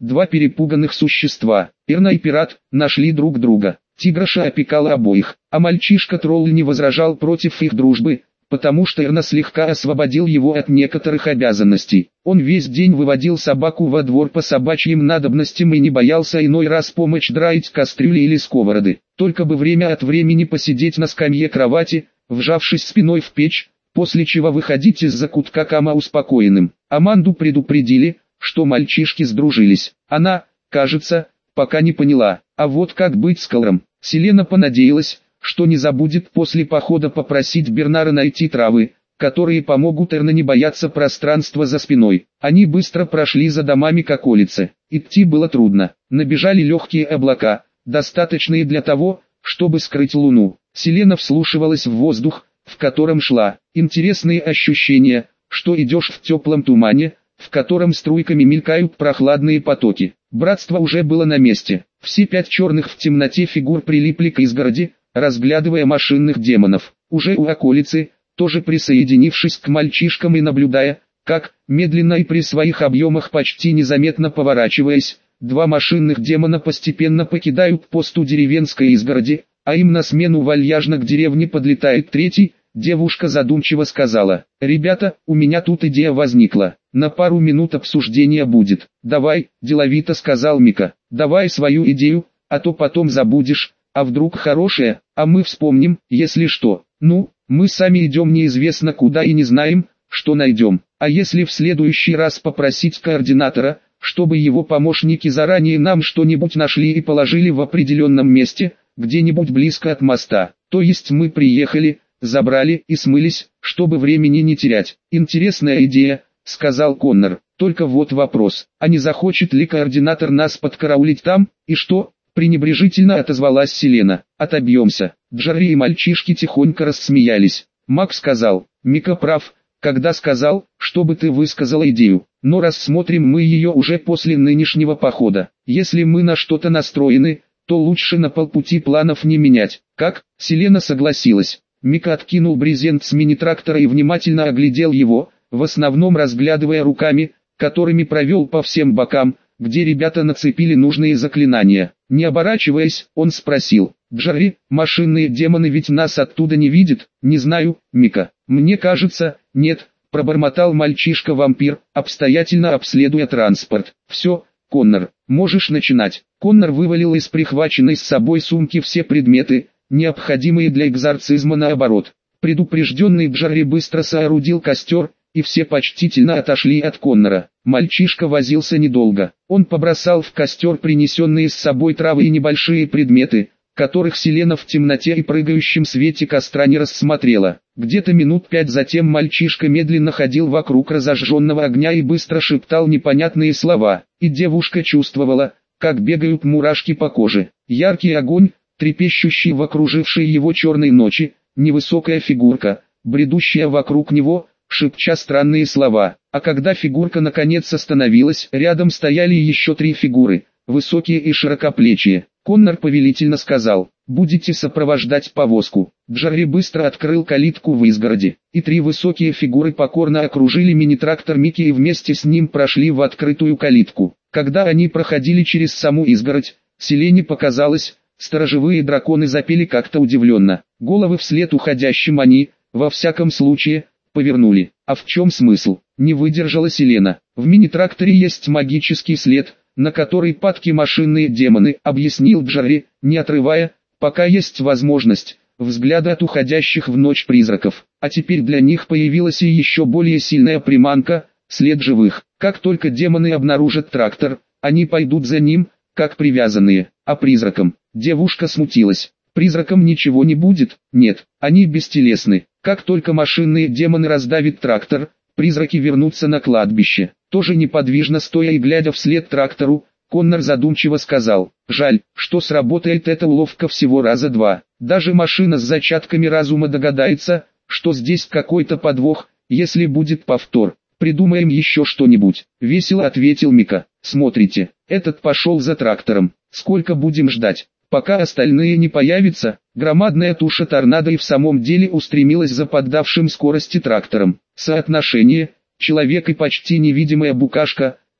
Два перепуганных существа, Эрна и пират, нашли друг друга. Тиграша опекала обоих, а мальчишка-тролль не возражал против их дружбы, потому что Эрна слегка освободил его от некоторых обязанностей. Он весь день выводил собаку во двор по собачьим надобностям и не боялся иной раз помочь драить кастрюли или сковороды. Только бы время от времени посидеть на скамье кровати, вжавшись спиной в печь, после чего выходить из закутка Кама успокоенным. Аманду предупредили, что мальчишки сдружились. Она, кажется, пока не поняла, а вот как быть с Колором. Селена понадеялась, что не забудет после похода попросить Бернара найти травы, которые помогут Эрне не бояться пространства за спиной. Они быстро прошли за домами к околице. Идти было трудно. Набежали легкие облака, достаточные для того, чтобы скрыть луну. Селена вслушивалась в воздух, в котором шла. Интересные ощущения, что идешь в теплом тумане, в котором струйками мелькают прохладные потоки. Братство уже было на месте. Все 5 черных в темноте фигур прилипли к изгороди, разглядывая машинных демонов. Уже у околицы, тоже присоединившись к мальчишкам и наблюдая, как, медленно и при своих объемах почти незаметно поворачиваясь, 2 машинных демона постепенно покидают пост у деревенской изгороди, а им на смену вальяжно к деревне подлетает третий. Девушка задумчиво сказала: «Ребята, у меня тут идея возникла, на пару минут обсуждения будет». «Давай», – деловито сказал Мика, – «давай свою идею, а то потом забудешь, а вдруг хорошая, а мы вспомним, если что. Ну, мы сами идем неизвестно куда и не знаем, что найдем, а если в следующий раз попросить координатора, чтобы его помощники заранее нам что-нибудь нашли и положили в определенном месте, где-нибудь близко от моста, то есть мы приехали, забрали и смылись, чтобы времени не терять». «Интересная идея», — сказал Коннор, — «только вот вопрос, а не захочет ли координатор нас подкараулить там, и что?» Пренебрежительно отозвалась Селена. «Отобьемся». Джарри и мальчишки тихонько рассмеялись. Мак сказал: «Мика прав, когда сказал, чтобы ты высказала идею, но рассмотрим мы ее уже после нынешнего похода. Если мы на что-то настроены, то лучше на полпути планов не менять». «Как?» — Селена согласилась. Мика откинул брезент с мини-трактора и внимательно оглядел его, в основном разглядывая руками, которыми провел по всем бокам, где ребята нацепили нужные заклинания. Не оборачиваясь, он спросил: «Джарри, машинные демоны ведь нас оттуда не видят?» «Не знаю, Мика. Мне кажется, нет», — пробормотал мальчишка-вампир, обстоятельно обследуя транспорт. «Все, Коннор, можешь начинать». Коннор вывалил из прихваченной с собой сумки все предметы, необходимые для экзорцизма наоборот. Предупрежденный Джарри быстро соорудил костер, и все почтительно отошли от Коннора. Мальчишка возился недолго. Он побросал в костер принесенные с собой травы и небольшие предметы, которых Селена в темноте и прыгающем свете костра не рассмотрела. Где-то минут 5 затем мальчишка медленно ходил вокруг разожженного огня и быстро шептал непонятные слова, и девушка чувствовала, как бегают мурашки по коже. Яркий огонь, трепещущий в окружившей его черной ночи, невысокая фигурка, бредущая вокруг него, шепча странные слова. А когда фигурка наконец остановилась, рядом стояли еще 3 фигуры, высокие и широкоплечие. Коннор повелительно сказал: «Будете сопровождать повозку». Джарри быстро открыл калитку в изгороди, и 3 высокие фигуры покорно окружили мини-трактор Мики и вместе с ним прошли в открытую калитку. Когда они проходили через саму изгородь, Селене показалось, сторожевые драконы запели как-то удивленно. Головы вслед уходящим они, во всяком случае, повернули. «А в чем смысл?» — не выдержала Селена. «В мини-тракторе есть магический след, на который падки машинные демоны», — объяснил Джарри, не отрывая, пока есть возможность, взгляда от уходящих в ночь призраков. А теперь для них появилась и еще более сильная приманка — след живых. Как только демоны обнаружат трактор, они пойдут за ним, как привязанные. А призракам? Девушка смутилась. Призракам ничего не будет? Нет, они бестелесны. Как только машинные демоны раздавят трактор, призраки вернутся на кладбище. Тоже неподвижно стоя и глядя вслед трактору, Коннор задумчиво сказал: «Жаль, что сработает эта уловка всего раза 2. Даже машина с зачатками разума догадается, что здесь какой-то подвох, если будет повтор. Придумаем еще что-нибудь», — весело ответил Мика. «Смотрите, этот пошел за трактором. Сколько будем ждать, пока остальные не появятся?» Громадная туша торнадо и в самом деле устремилась за поддавшим скорости трактором. Соотношение: человек и почти невидимая букашка,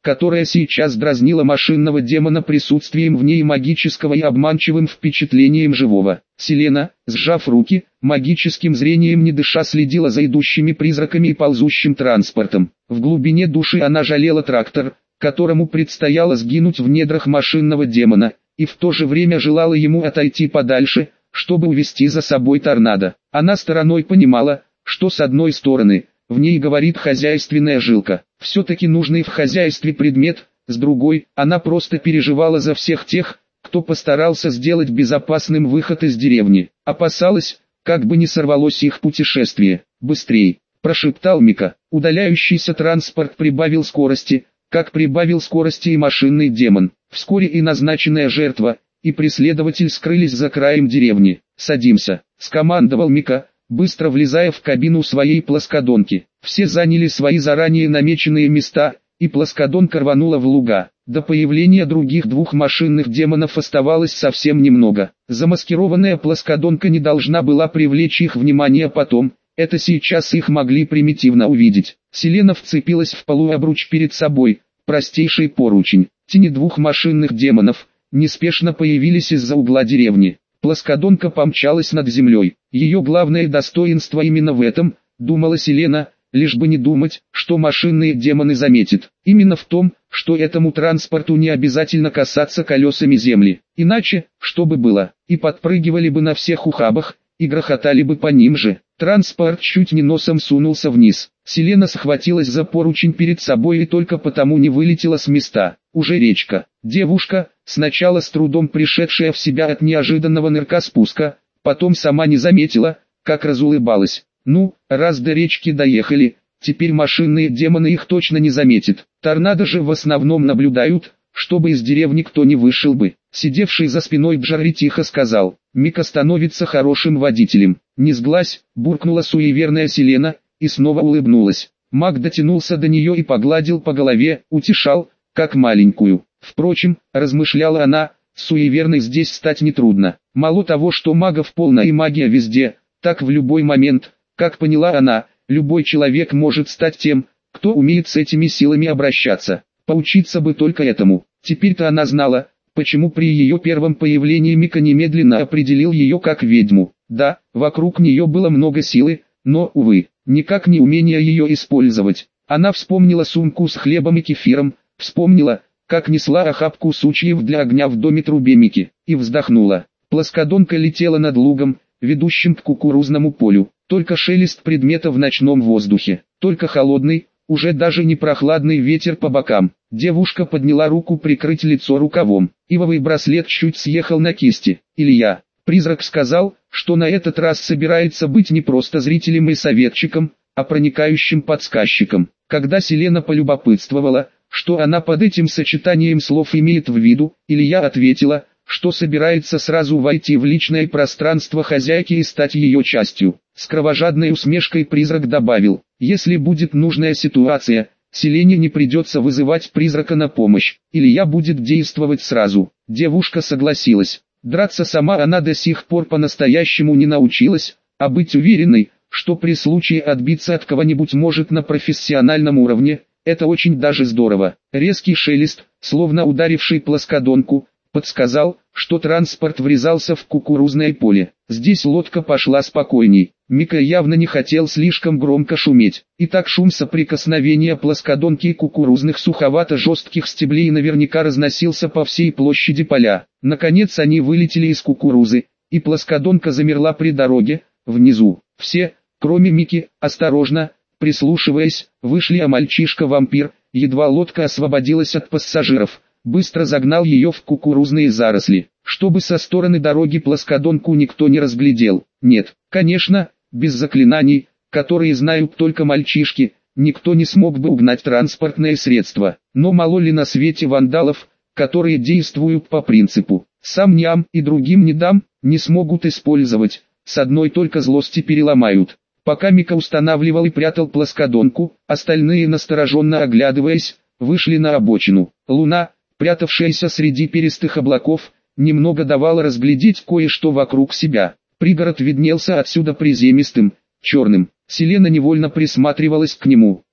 которая сейчас дразнила машинного демона присутствием в ней магического и обманчивым впечатлением живого. Селена, сжав руки, магическим зрением не дыша следила за идущими призраками и ползущим транспортом. В глубине души она жалела трактор, которому предстояло сгинуть в недрах машинного демона, и в то же время желала ему отойти подальше, чтобы увести за собой торнадо. Она стороной понимала, что с одной стороны, в ней говорит хозяйственная жилка, все-таки нужный в хозяйстве предмет, с другой, она просто переживала за всех тех, кто постарался сделать безопасным выход из деревни. Опасалась, как бы не сорвалось их путешествие. «Быстрей!» – прошептал Мика. Удаляющийся транспорт прибавил скорости, как прибавил скорости и машинный демон. Вскоре и назначенная жертва, и преследователь скрылись за краем деревни. «Садимся!» – скомандовал Мика, быстро влезая в кабину своей плоскодонки. Все заняли свои заранее намеченные места, и плоскодонка рванула в луга. До появления других двух машинных демонов оставалось совсем немного. Замаскированная плоскодонка не должна была привлечь их внимание потом, это сейчас их могли примитивно увидеть. Селена вцепилась в полуобруч перед собой, простейший поручень. Тени двух машинных демонов неспешно появились из-за угла деревни. Плоскодонка помчалась над землей. Ее главное достоинство именно в этом, думала Селена, лишь бы не думать, что машинные демоны заметят. Именно в том, что этому транспорту не обязательно касаться колесами земли. Иначе, что бы было, и подпрыгивали бы на всех ухабах, и грохотали бы по ним же. Транспорт чуть не носом сунулся вниз. Селена схватилась за поручень перед собой и только потому не вылетела с места. Уже речка. Девушка, сначала с трудом пришедшая в себя от неожиданного нырка спуска, потом сама не заметила, как разулыбалась. Ну, раз до речки доехали, теперь машинные демоны их точно не заметят. Торнадо же в основном наблюдают, чтобы из деревни кто не вышел бы. Сидевший за спиной Джарри тихо сказал: «Мика становится хорошим водителем». «Не сглазь», буркнула суеверная Селена, и снова улыбнулась. Маг дотянулся до нее и погладил по голове, утешал, как маленькую. Впрочем, размышляла она, суеверной здесь стать нетрудно. Мало того, что магов полно и магия везде, так в любой момент, как поняла она, любой человек может стать тем, кто умеет с этими силами обращаться. Поучиться бы только этому. Теперь-то она знала, почему при ее первом появлении Мика немедленно определил ее как ведьму. Да, вокруг нее было много силы, но, увы, никак не умение ее использовать. Она вспомнила сумку с хлебом и кефиром, вспомнила, как несла охапку сучьев для огня в доме трубе Мики, и вздохнула. Плоскодонка летела над лугом, ведущим к кукурузному полю. Только шелест предмета в ночном воздухе, только холодный, уже даже не прохладный ветер по бокам. Девушка подняла руку прикрыть лицо рукавом. Ивовый браслет чуть съехал на кисти. «Илья». Призрак сказал, что на этот раз собирается быть не просто зрителем и советчиком, а проникающим подсказчиком. Когда Селена полюбопытствовала, что она под этим сочетанием слов имеет в виду, Илья ответила, что собирается сразу войти в личное пространство хозяйки и стать ее частью. С кровожадной усмешкой призрак добавил: «Если будет нужная ситуация, Селене не придется вызывать призрака на помощь, Илья будет действовать сразу». Девушка согласилась. Драться сама она до сих пор по-настоящему не научилась, а быть уверенной, что при случае отбиться от кого-нибудь может на профессиональном уровне, это очень даже здорово. Резкий шелест, словно ударивший плоскодонку, подсказал, что транспорт врезался в кукурузное поле. Здесь лодка пошла спокойней. Мика явно не хотел слишком громко шуметь. И так шум соприкосновения плоскодонки и кукурузных суховато-жестких стеблей наверняка разносился по всей площади поля. Наконец они вылетели из кукурузы, и плоскодонка замерла при дороге. Внизу все, кроме Мики, осторожно, прислушиваясь, вышли, а мальчишка-вампир, едва лодка освободилась от пассажиров, быстро загнал ее в кукурузные заросли, чтобы со стороны дороги плоскодонку никто не разглядел. Нет, конечно, без заклинаний, которые знают только мальчишки, никто не смог бы угнать транспортное средство. Но мало ли на свете вандалов, которые действуют по принципу «сам не ам и другим не дам», не смогут использовать, с одной только злости переломают. Пока Мика устанавливал и прятал плоскодонку, остальные, настороженно оглядываясь, вышли на обочину. Луна, прятавшаяся среди перистых облаков, немного давала разглядеть кое-что вокруг себя. Пригород виднелся отсюда приземистым, черным. Селена невольно присматривалась к нему.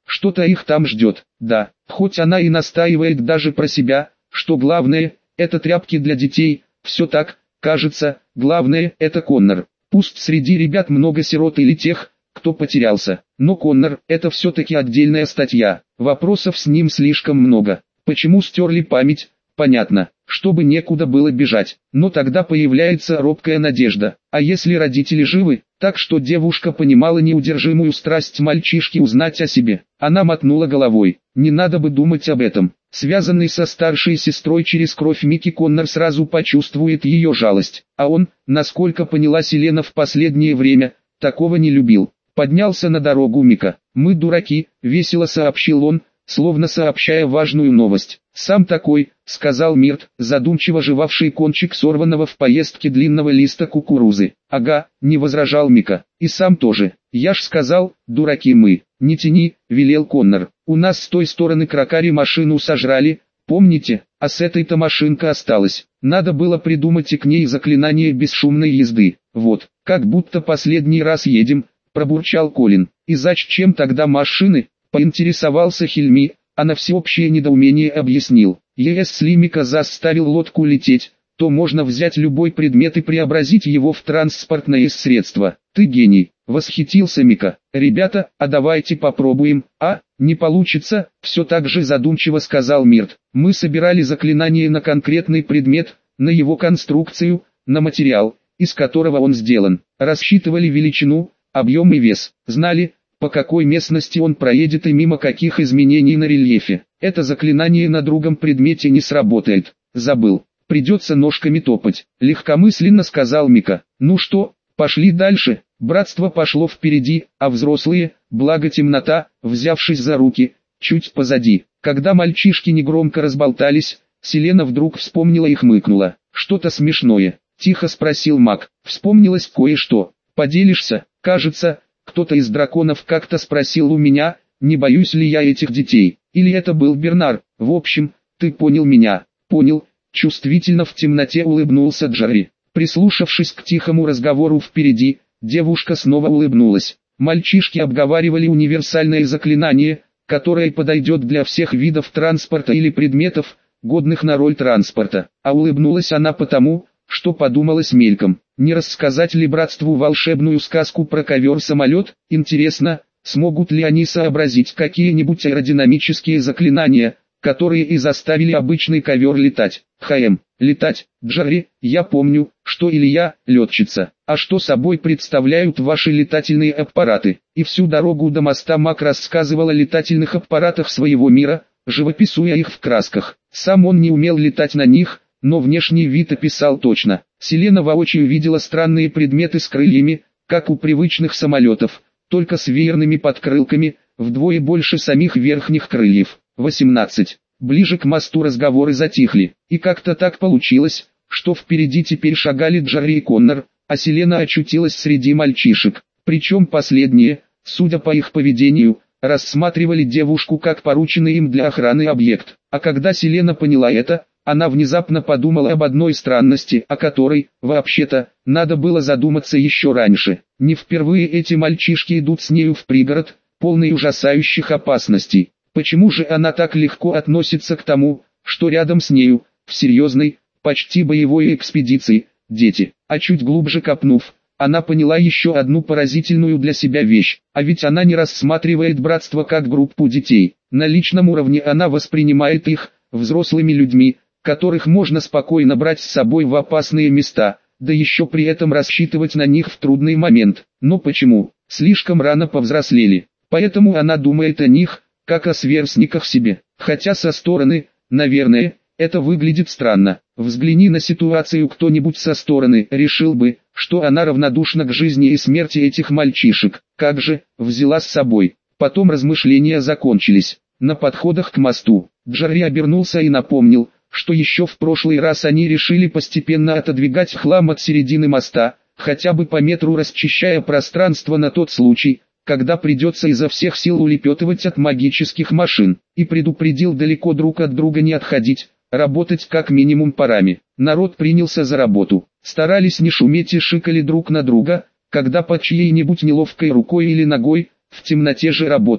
что-то их там ждет. Да, хоть она и настаивает даже про себя, что главное, это тряпки для детей, все так, кажется, главное, это Коннор. Пусть среди ребят много сирот или тех, кто потерялся, но Коннор – это все-таки отдельная статья, вопросов с ним слишком много. Почему стерли память? Понятно, чтобы некуда было бежать, но тогда появляется робкая надежда. А если родители живы? Так что девушка понимала неудержимую страсть мальчишки узнать о себе. Она мотнула головой. Не надо бы думать об этом. Связанный со старшей сестрой через кровь Микки Коннор сразу почувствует ее жалость. А он, насколько поняла Селена в последнее время, такого не любил. Поднялся на дорогу Мика. «Мы дураки», — весело сообщил он, словно сообщая важную новость. «Сам такой», — сказал Мирт, задумчиво жевавший кончик сорванного в поездке длинного листа кукурузы. «Ага», — не возражал Мика, — «и сам тоже. Я ж сказал, дураки мы». «Не тяни», — велел Коннор. «У нас с той стороны кракари машину сожрали, помните, а с этой-то машинка осталась. Надо было придумать и к ней заклинание бесшумной езды. Вот, как будто последний раз едем», — пробурчал Колин. «И зачем тогда машины?» — поинтересовался Хильми, а на всеобщее недоумение объяснил. Если Мика заставил лодку лететь, то можно взять любой предмет и преобразить его в транспортное средство. «Ты гений», — восхитился Мика. «Ребята, а давайте попробуем». «А, не получится», — все так же задумчиво сказал Мирт. «Мы собирали заклинание на конкретный предмет, на его конструкцию, на материал, из которого он сделан. Рассчитывали величину, объем и вес. Знали, по какой местности он проедет и мимо каких изменений на рельефе. Это заклинание на другом предмете не сработает. Забыл. Придется ножками топать», — легкомысленно сказал Мика. «Ну что, пошли дальше». Братство пошло впереди, а взрослые, благо темнота, взявшись за руки, чуть позади. Когда мальчишки негромко разболтались, Селена вдруг вспомнила и хмыкнула. «Что-то смешное?» — тихо спросил Мак. «Вспомнилось кое-что. Поделишься?» «Кажется, кто-то из драконов как-то спросил у меня, не боюсь ли я этих детей. Или это был Бернар. В общем, ты понял меня». «Понял», — чувствительно в темноте улыбнулся Джарри. Прислушавшись к тихому разговору впереди, девушка снова улыбнулась. Мальчишки обговаривали универсальное заклинание, которое подойдет для всех видов транспорта или предметов, годных на роль транспорта. А улыбнулась она потому, что подумалось мельком. Не рассказать ли братству волшебную сказку про ковер-самолет? Интересно, смогут ли они сообразить какие-нибудь аэродинамические заклинания, которые и заставили обычный ковер летать. Летать, Джарри, я помню, что Илья – летчица. А что собой представляют ваши летательные аппараты? И всю дорогу до моста Мак рассказывал о летательных аппаратах своего мира, живописуя их в красках. Сам он не умел летать на них, но внешний вид описал точно. Селена воочию видела странные предметы с крыльями, как у привычных самолетов, только с веерными подкрылками, вдвое больше самих верхних крыльев. 18. Ближе к мосту разговоры затихли, и как-то так получилось, что впереди теперь шагали Джарри и Коннор, а Селена очутилась среди мальчишек. Причем последние, судя по их поведению, рассматривали девушку как порученный им для охраны объект. А когда Селена поняла это, она внезапно подумала об одной странности, о которой, вообще-то, надо было задуматься еще раньше. Не впервые эти мальчишки идут с нею в пригород, полный ужасающих опасностей. Почему же она так легко относится к тому, что рядом с нею, в серьезной, почти боевой экспедиции, дети? А чуть глубже копнув, она поняла еще одну поразительную для себя вещь, а ведь она не рассматривает братство как группу детей. На личном уровне она воспринимает их, взрослыми людьми, которых можно спокойно брать с собой в опасные места, да еще при этом рассчитывать на них в трудный момент. Но почему? Слишком рано повзрослели, поэтому она думает о них, как о сверстниках себе. Хотя со стороны, наверное, это выглядит странно. Взгляни на ситуацию кто-нибудь со стороны, решил бы, что она равнодушна к жизни и смерти этих мальчишек. Как же, взяла с собой. Потом размышления закончились. На подходах к мосту, Джарри обернулся и напомнил, что еще в прошлый раз они решили постепенно отодвигать хлам от середины моста, хотя бы по метру расчищая пространство на тот случай, когда придется изо всех сил улепетывать от магических машин, и предупредил далеко друг от друга не отходить, работать как минимум парами. Народ принялся за работу, старались не шуметь и шикали друг на друга, когда под чьей-нибудь неловкой рукой или ногой, в темноте же работали.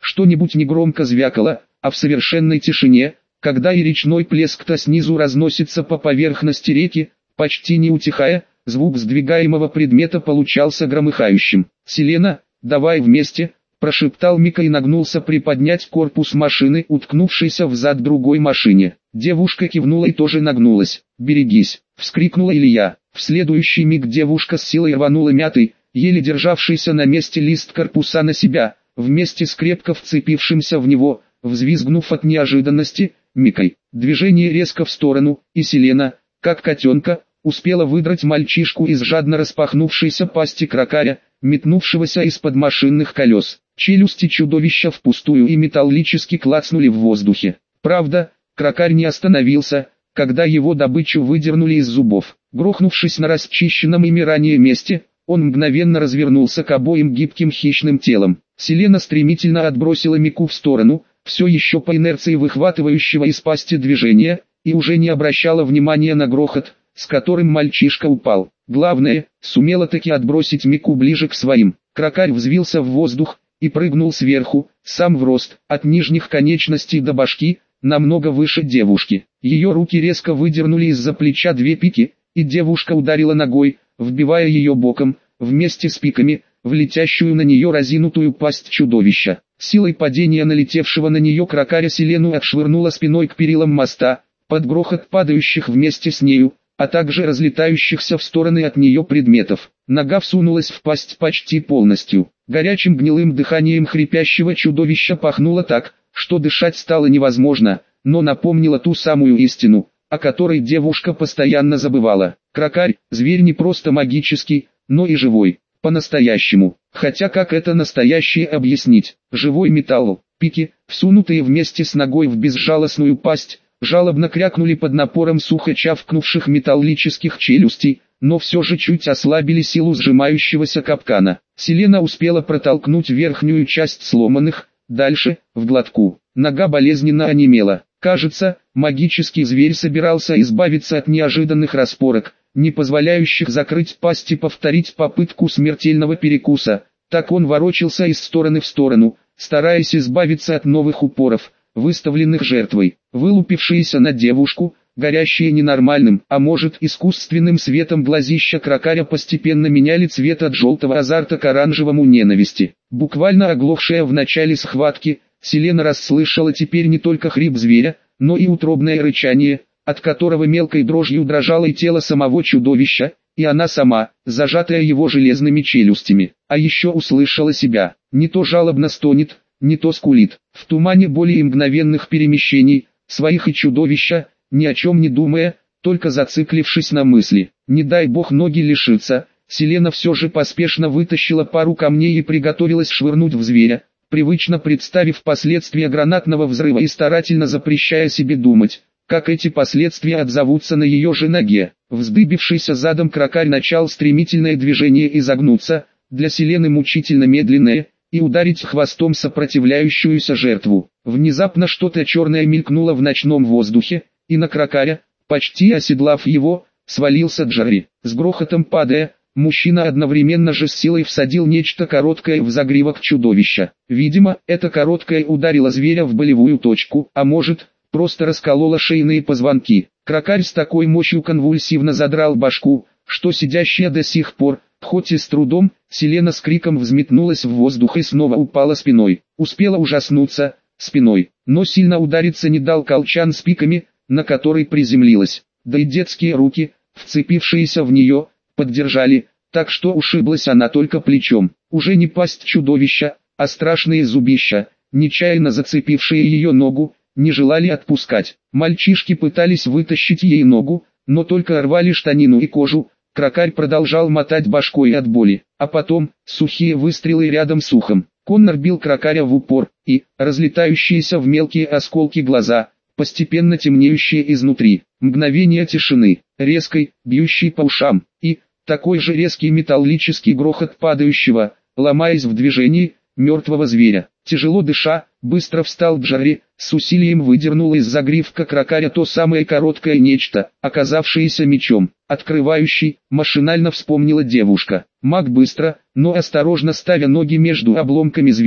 что-нибудь негромко звякало, а в совершенной тишине, когда и речной плеск-то снизу разносится по поверхности реки, почти не утихая, звук сдвигаемого предмета получался громыхающим. «Селена, давай вместе», – прошептал Мика и нагнулся приподнять корпус машины, уткнувшейся в зад другой машине. Девушка кивнула и тоже нагнулась. «Берегись», – вскрикнула Илья. В следующий миг девушка с силой рванула мятый, еле державшийся на месте лист корпуса на себя, вместе с крепко вцепившимся в него, взвизгнув от неожиданности, Микой. Движение резко в сторону, и Селена, как котенка, успела выдрать мальчишку из жадно распахнувшейся пасти кракаря, метнувшегося из-под машинных колес. Челюсти чудовища впустую и металлически клацнули в воздухе. Правда, кракарь не остановился, когда его добычу выдернули из зубов. Грохнувшись на расчищенном ими ранее месте, он мгновенно развернулся к обоим гибким хищным телам. Селена стремительно отбросила Мику в сторону, все еще по инерции выхватывающего из пасти движения, и уже не обращала внимания на грохот, с которым мальчишка упал. Главное, сумела таки отбросить Мику ближе к своим. Кракарь взвился в воздух и прыгнул сверху, сам в рост, от нижних конечностей до башки, намного выше девушки. Ее руки резко выдернули из-за плеча две пики, и девушка ударила ногой, вбивая ее боком, вместе с пиками, в летящую на нее разинутую пасть чудовища. Силой падения налетевшего на нее кракаря Селену отшвырнула спиной к перилам моста, под грохот падающих вместе с нею, а также разлетающихся в стороны от нее предметов. Нога всунулась в пасть почти полностью. Горячим гнилым дыханием хрипящего чудовища пахнуло так, что дышать стало невозможно, но напомнило ту самую истину, о которой девушка постоянно забывала. Кракарь – зверь не просто магический, но и живой, по-настоящему. Хотя как это настоящее объяснить? Живой металл, пики, всунутые вместе с ногой в безжалостную пасть, жалобно крякнули под напором сухо чавкнувших металлических челюстей, но все же чуть ослабили силу сжимающегося капкана. Селена успела протолкнуть верхнюю часть сломанных, дальше, в глотку. Нога болезненно онемела. Кажется, магический зверь собирался избавиться от неожиданных распорок, не позволяющих закрыть пасть и повторить попытку смертельного перекуса. Так он ворочался из стороны в сторону, стараясь избавиться от новых упоров, выставленных жертвой. Вылупившиеся на девушку, горящие ненормальным, а может искусственным светом глазища кракаря постепенно меняли цвет от желтого азарта к оранжевому ненависти. Буквально оглохшая в начале схватки, Селена расслышала теперь не только хрип зверя, но и утробное рычание, от которого мелкой дрожью дрожало и тело самого чудовища, и она сама, зажатая его железными челюстями. А еще услышала себя, не то жалобно стонет, не то скулит. В тумане боли и мгновенных перемещений, своих и чудовища, ни о чем не думая, только зациклившись на мысли. Не дай бог ноги лишиться, Селена все же поспешно вытащила пару камней и приготовилась швырнуть в зверя, привычно представив последствия гранатного взрыва и старательно запрещая себе думать, как эти последствия отзовутся на ее же ноге. Вздыбившийся задом кракарь начал стремительное движение изогнуться, для Селены мучительно медленное, и ударить хвостом сопротивляющуюся жертву. Внезапно что-то черное мелькнуло в ночном воздухе, и на кракаря, почти оседлав его, свалился Джарри. С грохотом падая, мужчина одновременно же с силой всадил нечто короткое в загривок чудовища. Видимо, это короткое ударило зверя в болевую точку, а может, просто раскололо шейные позвонки. Кракарь с такой мощью конвульсивно задрал башку, что сидящая до сих пор, хоть и с трудом, Селена с криком взметнулась в воздух и снова упала спиной. Успела ужаснуться, спиной, но сильно удариться не дал колчан с пиками, на который приземлилась. Да и детские руки, вцепившиеся в нее, поддержали, так что ушиблась она только плечом. Уже не пасть чудовища, а страшные зубища, нечаянно зацепившие ее ногу, не желали отпускать. Мальчишки пытались вытащить ей ногу, но только рвали штанину и кожу. Кракарь продолжал мотать башкой от боли, а потом, сухие выстрелы рядом с ухом. Коннор бил кракаря в упор, и, разлетающиеся в мелкие осколки глаза, постепенно темнеющие изнутри. Мгновение тишины, резкой, бьющей по ушам, и, такой же резкий металлический грохот падающего, ломаясь в движении, мертвого зверя. Тяжело дыша, быстро встал Джарри, с усилием выдернул из загривка кракаря то самое короткое нечто, оказавшееся мечом. Открывающий, машинально вспомнила девушка. Маг быстро, но осторожно ставя ноги между обломками зверя,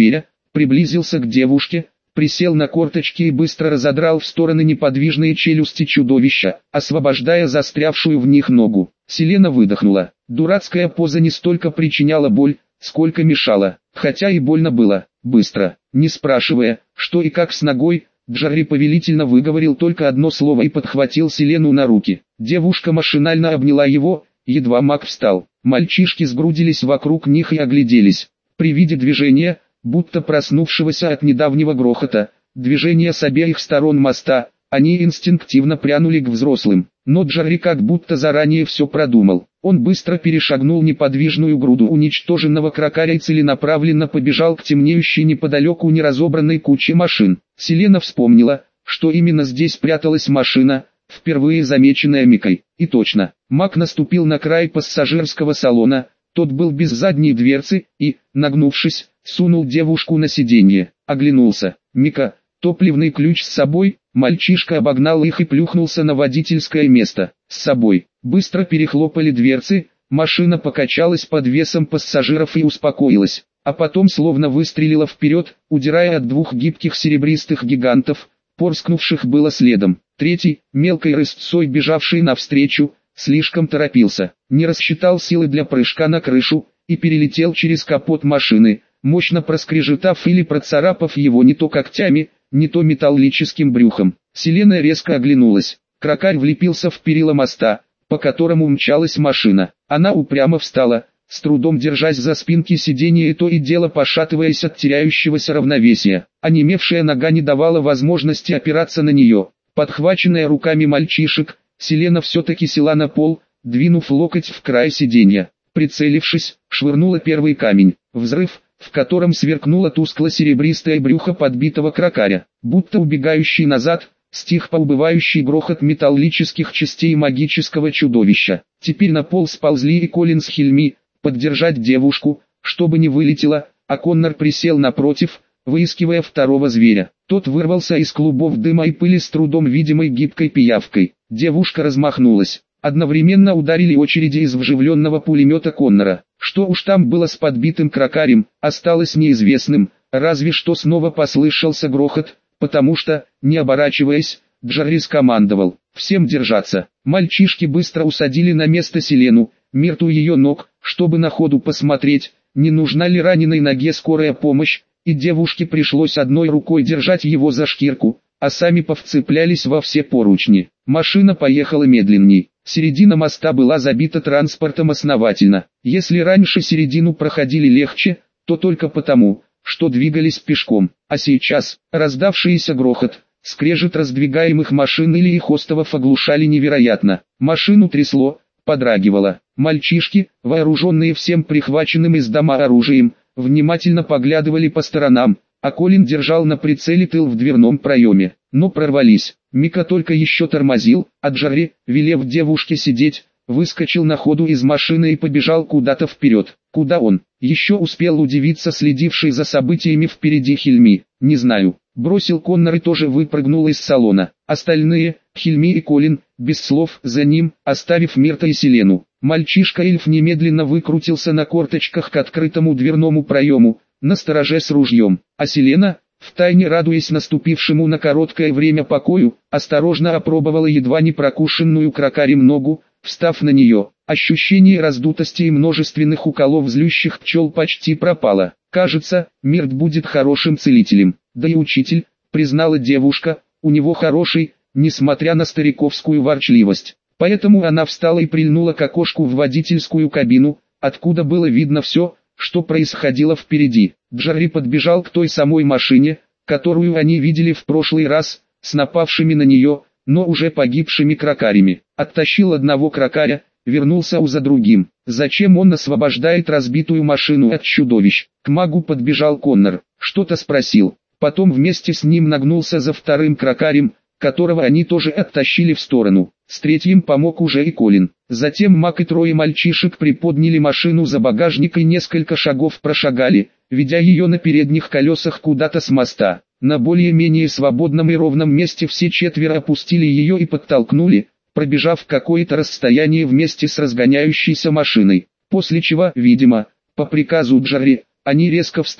приблизился к девушке, присел на корточки и быстро разодрал в стороны неподвижные челюсти чудовища, освобождая застрявшую в них ногу. Селена выдохнула. Дурацкая поза не столько причиняла боль, сколько мешала, хотя и больно было. Быстро, не спрашивая, что и как с ногой, Джарри повелительно выговорил только одно слово и подхватил Селену на руки. Девушка машинально обняла его, едва маг встал. Мальчишки сгрудились вокруг них и огляделись. При виде движения, будто проснувшегося от недавнего грохота, движения с обеих сторон моста, они инстинктивно прянули к взрослым. Но Джарри как будто заранее все продумал. Он быстро перешагнул неподвижную груду уничтоженного кракаря и целенаправленно побежал к темнеющей неподалеку неразобранной куче машин. Селена вспомнила, что именно здесь пряталась машина, впервые замеченная Микой. И точно, маг наступил на край пассажирского салона, тот был без задней дверцы и, нагнувшись, сунул девушку на сиденье. Оглянулся. Мика, топливный ключ с собой? Мальчишка обогнал их и плюхнулся на водительское место. С собой. Быстро перехлопали дверцы, машина покачалась под весом пассажиров и успокоилась. А потом словно выстрелила вперед, удирая от двух гибких серебристых гигантов, порскнувших было следом. Третий, мелкой рысцой бежавший навстречу, слишком торопился, не рассчитал силы для прыжка на крышу, и перелетел через капот машины, мощно проскрежетав или процарапав его не то когтями, не то металлическим брюхом. Селена резко оглянулась. Кракарь влепился в перила моста, по которому мчалась машина. Она упрямо встала, с трудом держась за спинки сиденья и то и дело пошатываясь от теряющегося равновесия. Онемевшая нога не давала возможности опираться на нее. Подхваченная руками мальчишек, Селена все-таки села на пол, двинув локоть в край сиденья. Прицелившись, швырнула первый камень. Взрыв, в котором сверкнуло тускло-серебристое брюхо подбитого кракаря. Будто убегающий назад, стих поубывающий грохот металлических частей магического чудовища. Теперь на пол сползли и Колин с Хельми, поддержать девушку, чтобы не вылетела, а Коннор присел напротив, выискивая второго зверя. Тот вырвался из клубов дыма и пыли с трудом видимой гибкой пиявкой. Девушка размахнулась. Одновременно ударили очереди из вживленного пулемета Коннора. Что уж там было с подбитым кракарем, осталось неизвестным, разве что снова послышался грохот, потому что, не оборачиваясь, Джарри скомандовал: «Всем держаться». Мальчишки быстро усадили на место Селену, Мирту ее ног, чтобы на ходу посмотреть, не нужна ли раненой ноге скорая помощь, и девушке пришлось одной рукой держать его за шкирку, а сами повцеплялись во все поручни. Машина поехала медленней. Середина моста была забита транспортом основательно. Если раньше середину проходили легче, то только потому, что двигались пешком. А сейчас, раздавшийся грохот, скрежет раздвигаемых машин или их остовов оглушали невероятно. Машину трясло, подрагивало. Мальчишки, вооруженные всем прихваченным из дома оружием, внимательно поглядывали по сторонам, а Колин держал на прицеле тыл в дверном проеме. Но прорвались. Мика только еще тормозил, а Джарри, велев девушке сидеть, выскочил на ходу из машины и побежал куда-то вперед. Куда он? Еще успел удивиться следивший за событиями впереди Хельми. Не знаю. Бросил Коннор и тоже выпрыгнул из салона. Остальные, Хельми и Колин, без слов, за ним, оставив Мирта и Селену. Мальчишка-эльф немедленно выкрутился на корточках к открытому дверному проему, настороже с ружьем. А Селена, втайне радуясь наступившему на короткое время покою, осторожно опробовала едва не прокушенную кракарем ногу, встав на нее. Ощущение раздутости и множественных уколов злющих пчел почти пропало. Кажется, Мирт будет хорошим целителем. Да и учитель, признала девушка, у него хороший, несмотря на стариковскую ворчливость. Поэтому она встала и прильнула к окошку в водительскую кабину, откуда было видно все, что происходило впереди. Джарри подбежал к той самой машине, которую они видели в прошлый раз, с напавшими на нее, но уже погибшими кракарями. Оттащил одного кракаря, вернулся за другим. Зачем он освобождает разбитую машину от чудовищ? К магу подбежал Коннор, что-то спросил. Потом вместе с ним нагнулся за вторым кракарем, которого они тоже оттащили в сторону. С третьим помог уже и Колин. Затем маг и трое мальчишек приподняли машину за багажник и несколько шагов прошагали, ведя ее на передних колесах куда-то с моста. На более-менее свободном и ровном месте все четверо опустили ее и подтолкнули, пробежав какое-то расстояние вместе с разгоняющейся машиной. После чего, видимо, по приказу Джарри, они резко встали,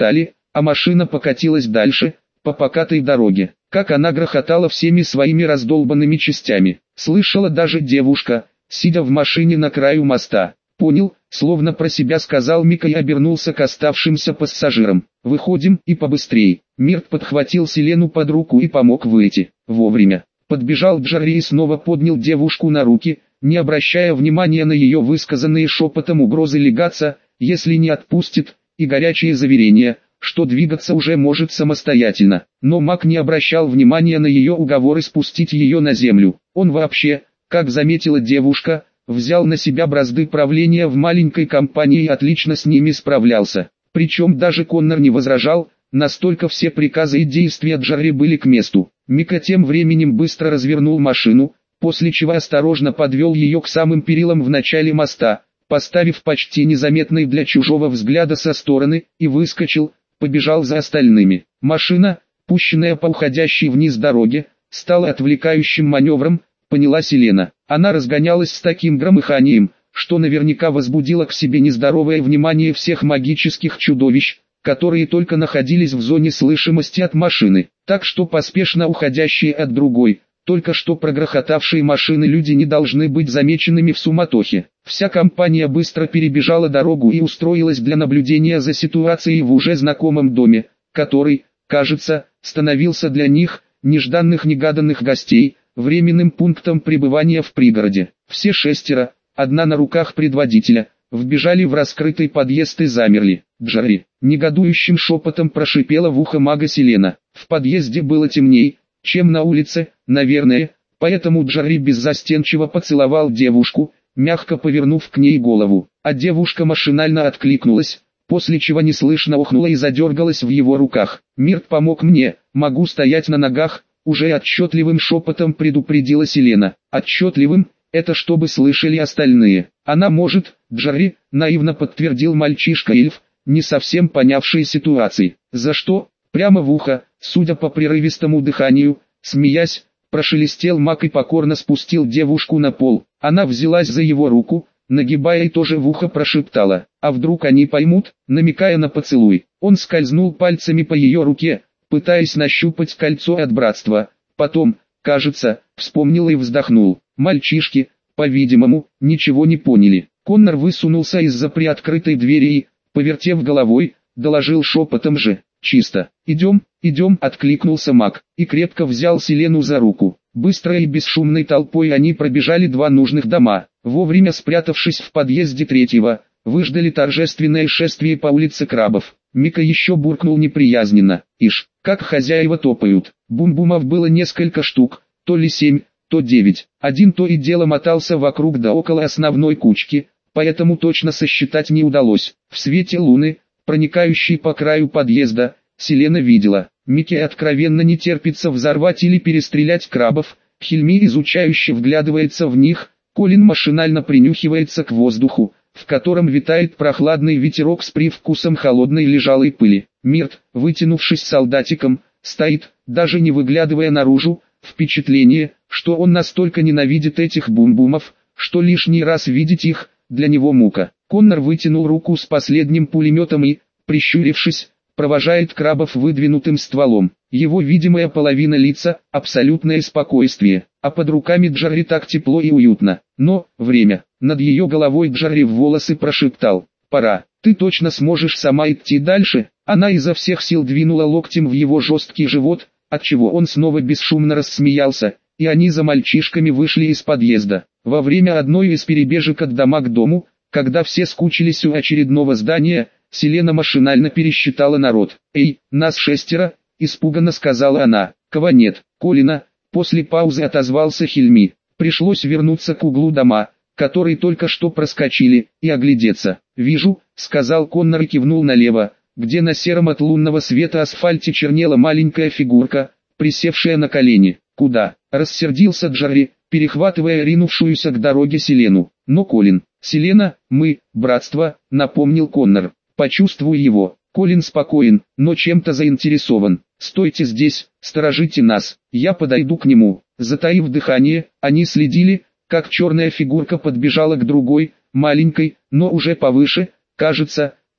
а машина покатилась дальше, по покатой дороге. Как она грохотала всеми своими раздолбанными частями. Слышала даже девушка, сидя в машине на краю моста. «Понял», словно про себя сказал Мика и обернулся к оставшимся пассажирам. «Выходим и побыстрей». Мирт подхватил Селену под руку и помог выйти. Вовремя. Подбежал Джарри и снова поднял девушку на руки, не обращая внимания на ее высказанные шепотом угрозы легаться, если не отпустит, и горячие заверения, что двигаться уже может самостоятельно. Но маг не обращал внимания на ее уговоры спустить ее на землю. Он вообще, как заметила девушка, взял на себя бразды правления в маленькой компании и отлично с ними справлялся. Причем даже Коннор не возражал, настолько все приказы и действия Джарри были к месту. Мика тем временем быстро развернул машину, после чего осторожно подвел ее к самым перилам в начале моста, поставив почти незаметный для чужого взгляда со стороны, и выскочил, побежал за остальными. Машина, пущенная по уходящей вниз дороге, стала отвлекающим маневром, поняла Селена. Она разгонялась с таким громыханием, что наверняка возбудила к себе нездоровое внимание всех магических чудовищ, которые только находились в зоне слышимости от машины. Так что поспешно уходящие от другой, только что прогрохотавшие машины люди не должны быть замеченными в суматохе. Вся компания быстро перебежала дорогу и устроилась для наблюдения за ситуацией в уже знакомом доме, который, кажется, становился для них, нежданных-негаданных гостей, временным пунктом пребывания в пригороде. Все шестеро, одна на руках предводителя, вбежали в раскрытый подъезд и замерли. Джарри негодующим шепотом прошипела в ухо мага Селена. В подъезде было темней, чем на улице, наверное, поэтому Джарри беззастенчиво поцеловал девушку, мягко повернув к ней голову, а девушка машинально откликнулась, после чего неслышно охнула и задергалась в его руках. «Мирт помог мне, могу стоять на ногах», уже отчетливым шепотом предупредила Селена. Отчетливым, это чтобы слышали остальные. Она может, Джарри, наивно подтвердил мальчишка-эльф, не совсем понявший ситуации. За что? Прямо в ухо, судя по прерывистому дыханию, смеясь, прошелестел маг и покорно спустил девушку на пол. Она взялась за его руку, нагибая и тоже в ухо прошептала. А вдруг они поймут, намекая на поцелуй. Он скользнул пальцами по ее руке, пытаясь нащупать кольцо от братства. Потом, кажется, вспомнил и вздохнул. Мальчишки, по-видимому, ничего не поняли. Коннор высунулся из-за приоткрытой двери и, повертев головой, доложил шепотом же. «Чисто. Идем, идем», откликнулся маг, и крепко взял Селену за руку. Быстрой и бесшумной толпой они пробежали два нужных дома. Вовремя спрятавшись в подъезде третьего, выждали торжественное шествие по улице Крабов. Мика еще буркнул неприязненно. «Ишь, как хозяева топают». Бум-бумов было несколько штук, то ли 7, то 9. Один то и дело мотался вокруг да около основной кучки, поэтому точно сосчитать не удалось. В свете луны, проникающей по краю подъезда, Селена видела. Мике откровенно не терпится взорвать или перестрелять крабов, Хильми изучающе вглядывается в них, Колин машинально принюхивается к воздуху, в котором витает прохладный ветерок с привкусом холодной лежалой пыли. Мирт, вытянувшись солдатиком, стоит, даже не выглядывая наружу, впечатление, что он настолько ненавидит этих бум-бумов, что лишний раз видеть их, для него мука. Коннор вытянул руку с последним пулеметом и, прищурившись, провожает крабов выдвинутым стволом. Его видимая половина лица – абсолютное спокойствие, а под руками Джарри так тепло и уютно. Но, время. Над ее головой Джарри в волосы прошептал: «Пора, ты точно сможешь сама идти дальше?» Она изо всех сил двинула локтем в его жесткий живот, отчего он снова бесшумно рассмеялся, и они за мальчишками вышли из подъезда. Во время одной из перебежек от дома к дому, когда все скучились у очередного здания, Селена машинально пересчитала народ. «Эй, нас 6, испуганно сказала она. «Кого нет?» «Колина», после паузы отозвался Хильми. Пришлось вернуться к углу дома, который только что проскочили, и оглядеться. «Вижу», сказал Коннор и кивнул налево, где на сером от лунного света асфальте чернела маленькая фигурка, присевшая на колени. «Куда?» рассердился Джарри, перехватывая ринувшуюся к дороге Селену. «Но Колин, Селена, мы, братство», напомнил Коннор. «Почувствуй его». Колин спокоен, но чем-то заинтересован. «Стойте здесь, сторожите нас, я подойду к нему». Затаив дыхание, они следили, как черная фигурка подбежала к другой, маленькой, но уже повыше, кажется,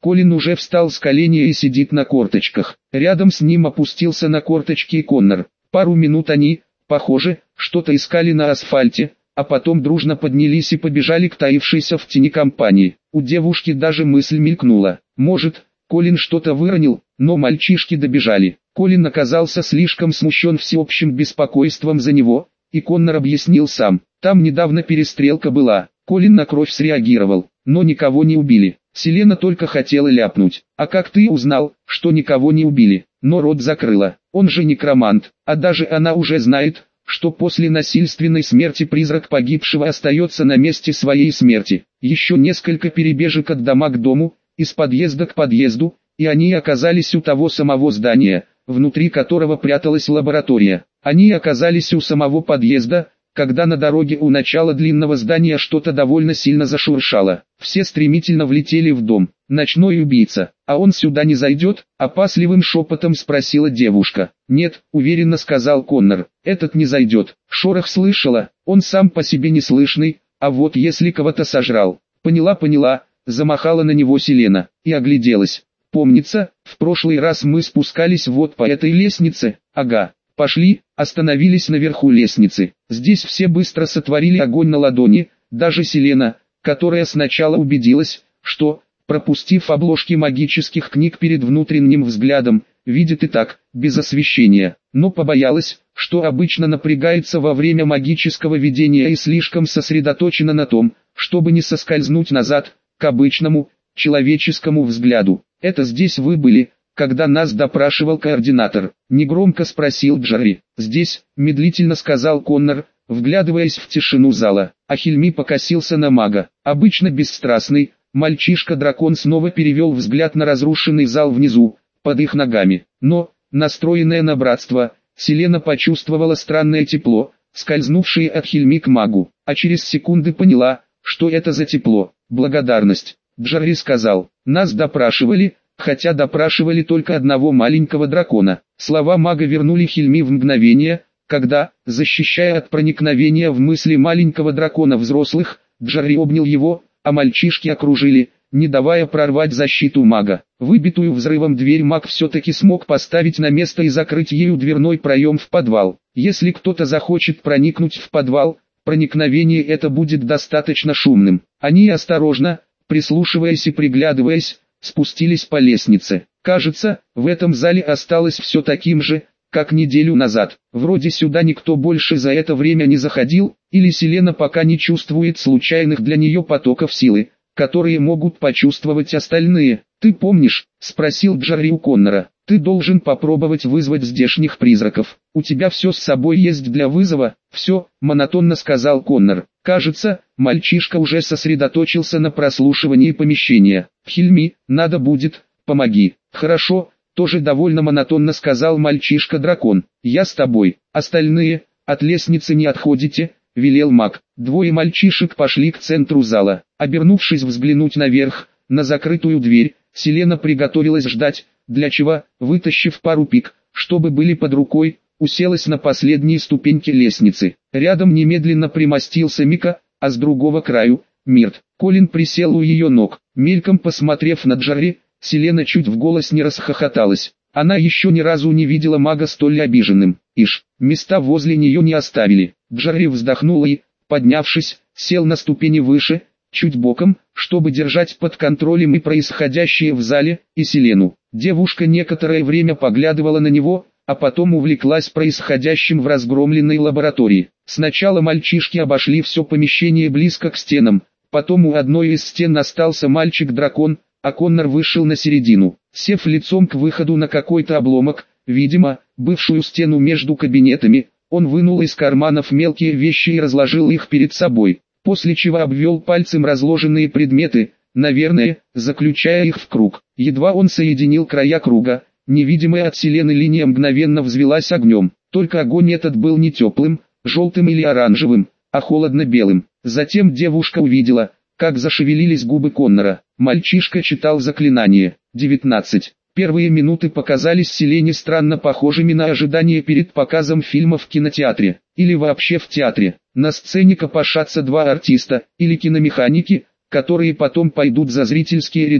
Колин уже встал с коленей и сидит на корточках. Рядом с ним опустился на корточки и Коннор. Пару минут они, похоже, что-то искали на асфальте, а потом дружно поднялись и побежали к таившейся в тени компании. У девушки даже мысль мелькнула. Может, Колин что-то выронил, но мальчишки добежали. Колин оказался слишком смущен всеобщим беспокойством за него, и Коннор объяснил сам. Там недавно перестрелка была. Колин на кровь среагировал, но никого не убили. Селена только хотела ляпнуть. А как ты узнал, что никого не убили? Но рот закрыла. Он же некромант, а даже она уже знает, что после насильственной смерти призрак погибшего остается на месте своей смерти. Еще несколько перебежек от дома к дому, из подъезда к подъезду, и они оказались у того самого здания, внутри которого пряталась лаборатория. Они оказались у самого подъезда, когда на дороге у начала длинного здания что-то довольно сильно зашуршало. Все стремительно влетели в дом. «Ночной убийца, а он сюда не зайдет?» — опасливым шепотом спросила девушка. «Нет», — уверенно сказал Коннор, — «этот не зайдет». Шорох слышала, он сам по себе неслышный, а вот если кого-то сожрал. «Поняла», — замахала на него Селена, и огляделась. «Помнится, в прошлый раз мы спускались вот по этой лестнице». «Ага, пошли», остановились наверху лестницы. Здесь все быстро сотворили огонь на ладони, даже Селена, которая сначала убедилась, что, пропустив обложки магических книг перед внутренним взглядом, видит и так, без освещения, но побоялась, что обычно напрягается во время магического видения и слишком сосредоточена на том, чтобы не соскользнуть назад, к обычному, человеческому взгляду. «Это здесь вы были, когда нас допрашивал координатор?» — негромко спросил Джарри. «Здесь», — медлительно сказал Коннор, вглядываясь в тишину зала. А Хильми покосился на мага. Обычно бесстрастный, мальчишка-дракон снова перевел взгляд на разрушенный зал внизу, под их ногами. Но, настроенная на братство, Селена почувствовала странное тепло, скользнувшее от Хильми к магу, а через секунды поняла, что это за тепло. «Благодарность», — Джарри сказал. «Нас допрашивали, хотя допрашивали только одного маленького дракона». Слова мага вернули Хильми в мгновение, когда, защищая от проникновения в мысли маленького дракона взрослых, Джарри обнял его, а мальчишки окружили, не давая прорвать защиту мага. Выбитую взрывом дверь маг все-таки смог поставить на место и закрыть ею дверной проем в подвал. Если кто-то захочет проникнуть в подвал, проникновение это будет достаточно шумным. Они осторожно, прислушиваясь и приглядываясь, спустились по лестнице. Кажется, в этом зале осталось все таким же, как неделю назад. Вроде сюда никто больше за это время не заходил, или Селена пока не чувствует случайных для нее потоков силы, которые могут почувствовать остальные. «Ты помнишь?» — спросил Джарри у Коннора. «Ты должен попробовать вызвать здешних призраков. У тебя все с собой есть для вызова?» «Все», — монотонно сказал Коннор. Кажется, мальчишка уже сосредоточился на прослушивании помещения. «Хильми, надо будет, помоги». «Хорошо», — тоже довольно монотонно сказал мальчишка-дракон. «Я с тобой. Остальные, от лестницы не отходите», — велел маг. Двое мальчишек пошли к центру зала. Обернувшись взглянуть наверх, на закрытую дверь, Селена приготовилась ждать, для чего, вытащив пару пик, чтобы были под рукой, уселась на последние ступеньки лестницы. Рядом немедленно примостился Мика, а с другого краю — Мирт. Колин присел у ее ног. Мельком посмотрев на Джарри, Селена чуть в голос не расхохоталась. Она еще ни разу не видела мага столь обиженным. Ишь, места возле нее не оставили. Джарри вздохнул и, поднявшись, сел на ступени выше, чуть боком, чтобы держать под контролем и происходящее в зале, и Селену. Девушка некоторое время поглядывала на него, а потом увлеклась происходящим в разгромленной лаборатории. Сначала мальчишки обошли все помещение близко к стенам, потом у одной из стен остался мальчик-дракон, а Коннор вышел на середину. Сев лицом к выходу на какой-то обломок, видимо, бывшую стену между кабинетами, он вынул из карманов мелкие вещи и разложил их перед собой, после чего обвел пальцем разложенные предметы, наверное, заключая их в круг. Едва он соединил края круга, невидимая от Селены линия мгновенно взвелась огнем. Только огонь этот был не теплым, желтым или оранжевым, а холодно-белым. Затем девушка увидела, как зашевелились губы Коннора. Мальчишка читал заклинание. 19. Первые минуты показались Селене странно похожими на ожидание перед показом фильма в кинотеатре, или вообще в театре. На сцене копошатся два артиста, или киномеханики, которые потом пойдут за зрительские ряды,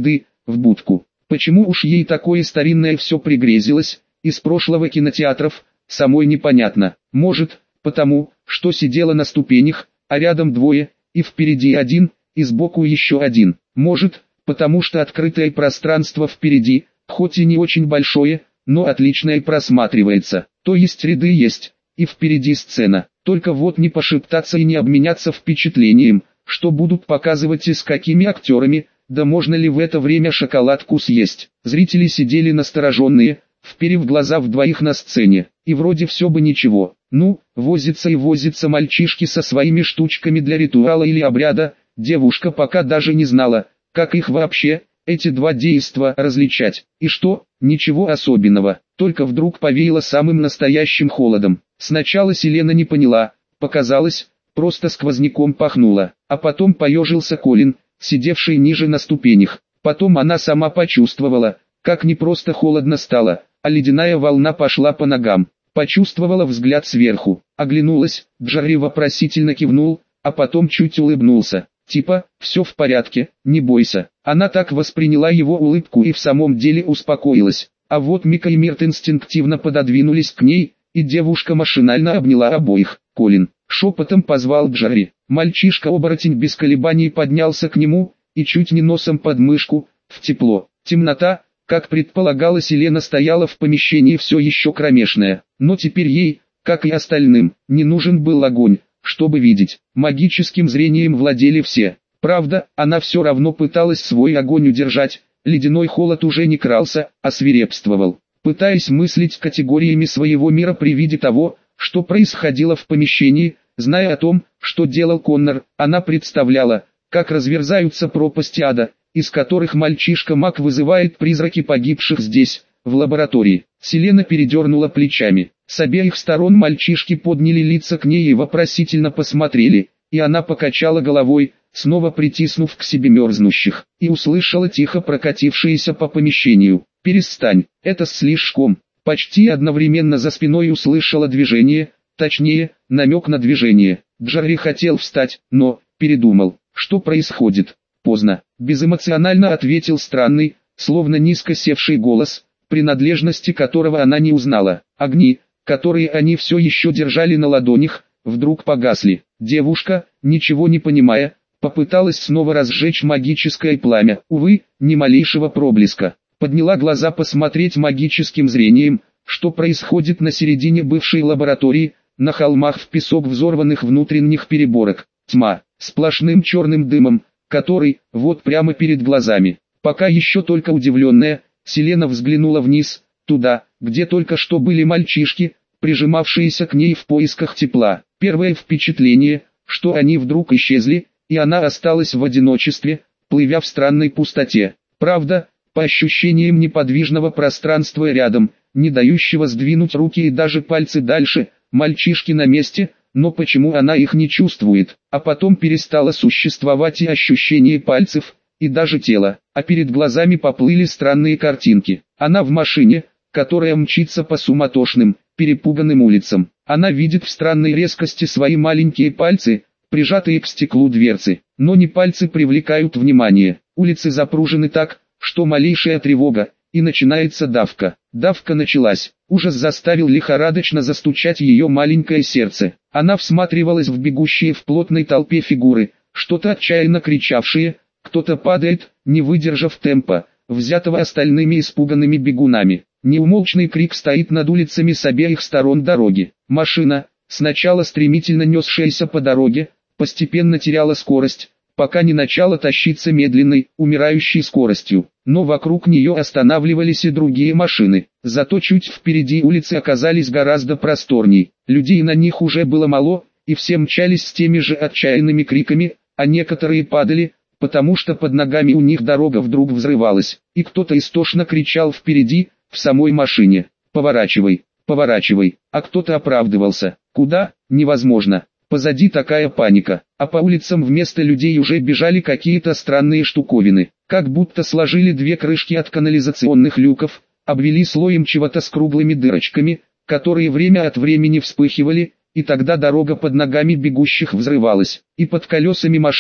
в будку. Почему уж ей такое старинное все пригрезилось, из прошлого кинотеатров, самой непонятно. Может, потому, что сидела на ступенях, а рядом двое, и впереди один, и сбоку еще один. Может, потому что открытое пространство впереди, хоть и не очень большое, но отличное просматривается. То есть ряды есть, и впереди сцена. Только вот не пошептаться и не обменяться впечатлением, что будут показывать и с какими актерами, да можно ли в это время шоколадку съесть. Зрители сидели настороженные, вперев глаза в двоих на сцене, и вроде все бы ничего. Ну, возится и возится мальчишки со своими штучками для ритуала или обряда, девушка пока даже не знала, как их вообще, эти два действа, различать. И что, ничего особенного, только вдруг повеяло самым настоящим холодом. Сначала Селена не поняла, показалось, просто сквозняком пахнуло, а потом поежился Колин, сидевший ниже на ступенях. Потом она сама почувствовала, как не просто холодно стало, а ледяная волна пошла по ногам. Почувствовала взгляд сверху, оглянулась, Джарри вопросительно кивнул, а потом чуть улыбнулся. Типа, все в порядке, не бойся. Она так восприняла его улыбку и в самом деле успокоилась. А вот Мика и Мирт инстинктивно пододвинулись к ней, и девушка машинально обняла обоих. Колин шепотом позвал Джарри. Мальчишка-оборотень без колебаний поднялся к нему, и чуть не носом под мышку, в тепло. Темнота, как предполагала Селена, стояла в помещении все еще кромешная. Но теперь ей, как и остальным, не нужен был огонь, чтобы видеть. Магическим зрением владели все. Правда, она все равно пыталась свой огонь удержать, ледяной холод уже не крался, а свирепствовал. Пытаясь мыслить категориями своего мира при виде того, что происходило в помещении, зная о том, что делал Коннор, она представляла, как разверзаются пропасти ада, из которых мальчишка-маг вызывает призраки погибших здесь, в лаборатории. Селена передернула плечами. С обеих сторон мальчишки подняли лица к ней и вопросительно посмотрели, и она покачала головой, снова притиснув к себе мерзнущих, и услышала тихо прокатившееся по помещению: «Перестань, это слишком». Почти одновременно за спиной услышала движение, точнее, намек на движение. Джарри хотел встать, но передумал. Что происходит? Поздно. Безэмоционально ответил странный, словно низко севший голос, принадлежности которого она не узнала. Огни, которые они все еще держали на ладонях, вдруг погасли. Девушка, ничего не понимая, попыталась снова разжечь магическое пламя. Увы, ни малейшего проблеска. Подняла глаза посмотреть магическим зрением, что происходит на середине бывшей лаборатории, на холмах в песок взорванных внутренних переборок. Тьма, сплошным черным дымом, который, вот прямо перед глазами. Пока еще только удивленная, Селена взглянула вниз, туда, где только что были мальчишки, прижимавшиеся к ней в поисках тепла. Первое впечатление, что они вдруг исчезли, и она осталась в одиночестве, плывя в странной пустоте. Правда, по ощущениям неподвижного пространства рядом, не дающего сдвинуть руки и даже пальцы дальше, мальчишки на месте, но почему она их не чувствует? А потом перестало существовать и ощущение пальцев, и даже тела, а перед глазами поплыли странные картинки. Она в машине, которая мчится по суматошным, перепуганным улицам. Она видит в странной резкости свои маленькие пальцы, прижатые к стеклу дверцы, но не пальцы привлекают внимание. Улицы запружены так, что малейшая тревога, и начинается давка. Давка началась. Ужас заставил лихорадочно застучать ее маленькое сердце. Она всматривалась в бегущие в плотной толпе фигуры, что-то отчаянно кричавшие, кто-то падает, не выдержав темпа, взятого остальными испуганными бегунами. Неумолчный крик стоит над улицами с обеих сторон дороги. Машина, сначала стремительно несшаяся по дороге, постепенно теряла скорость, пока не начала тащиться медленной, умирающей скоростью. Но вокруг нее останавливались и другие машины. Зато чуть впереди улицы оказались гораздо просторней. Людей на них уже было мало, и все мчались с теми же отчаянными криками, а некоторые падали, потому что под ногами у них дорога вдруг взрывалась, и кто-то истошно кричал впереди, в самой машине: «Поворачивай, поворачивай», а кто-то оправдывался: «Куда? Невозможно». Позади такая паника, а по улицам вместо людей уже бежали какие-то странные штуковины, как будто сложили две крышки от канализационных люков, обвели слоем чего-то с круглыми дырочками, которые время от времени вспыхивали, и тогда дорога под ногами бегущих взрывалась, и под колесами машин,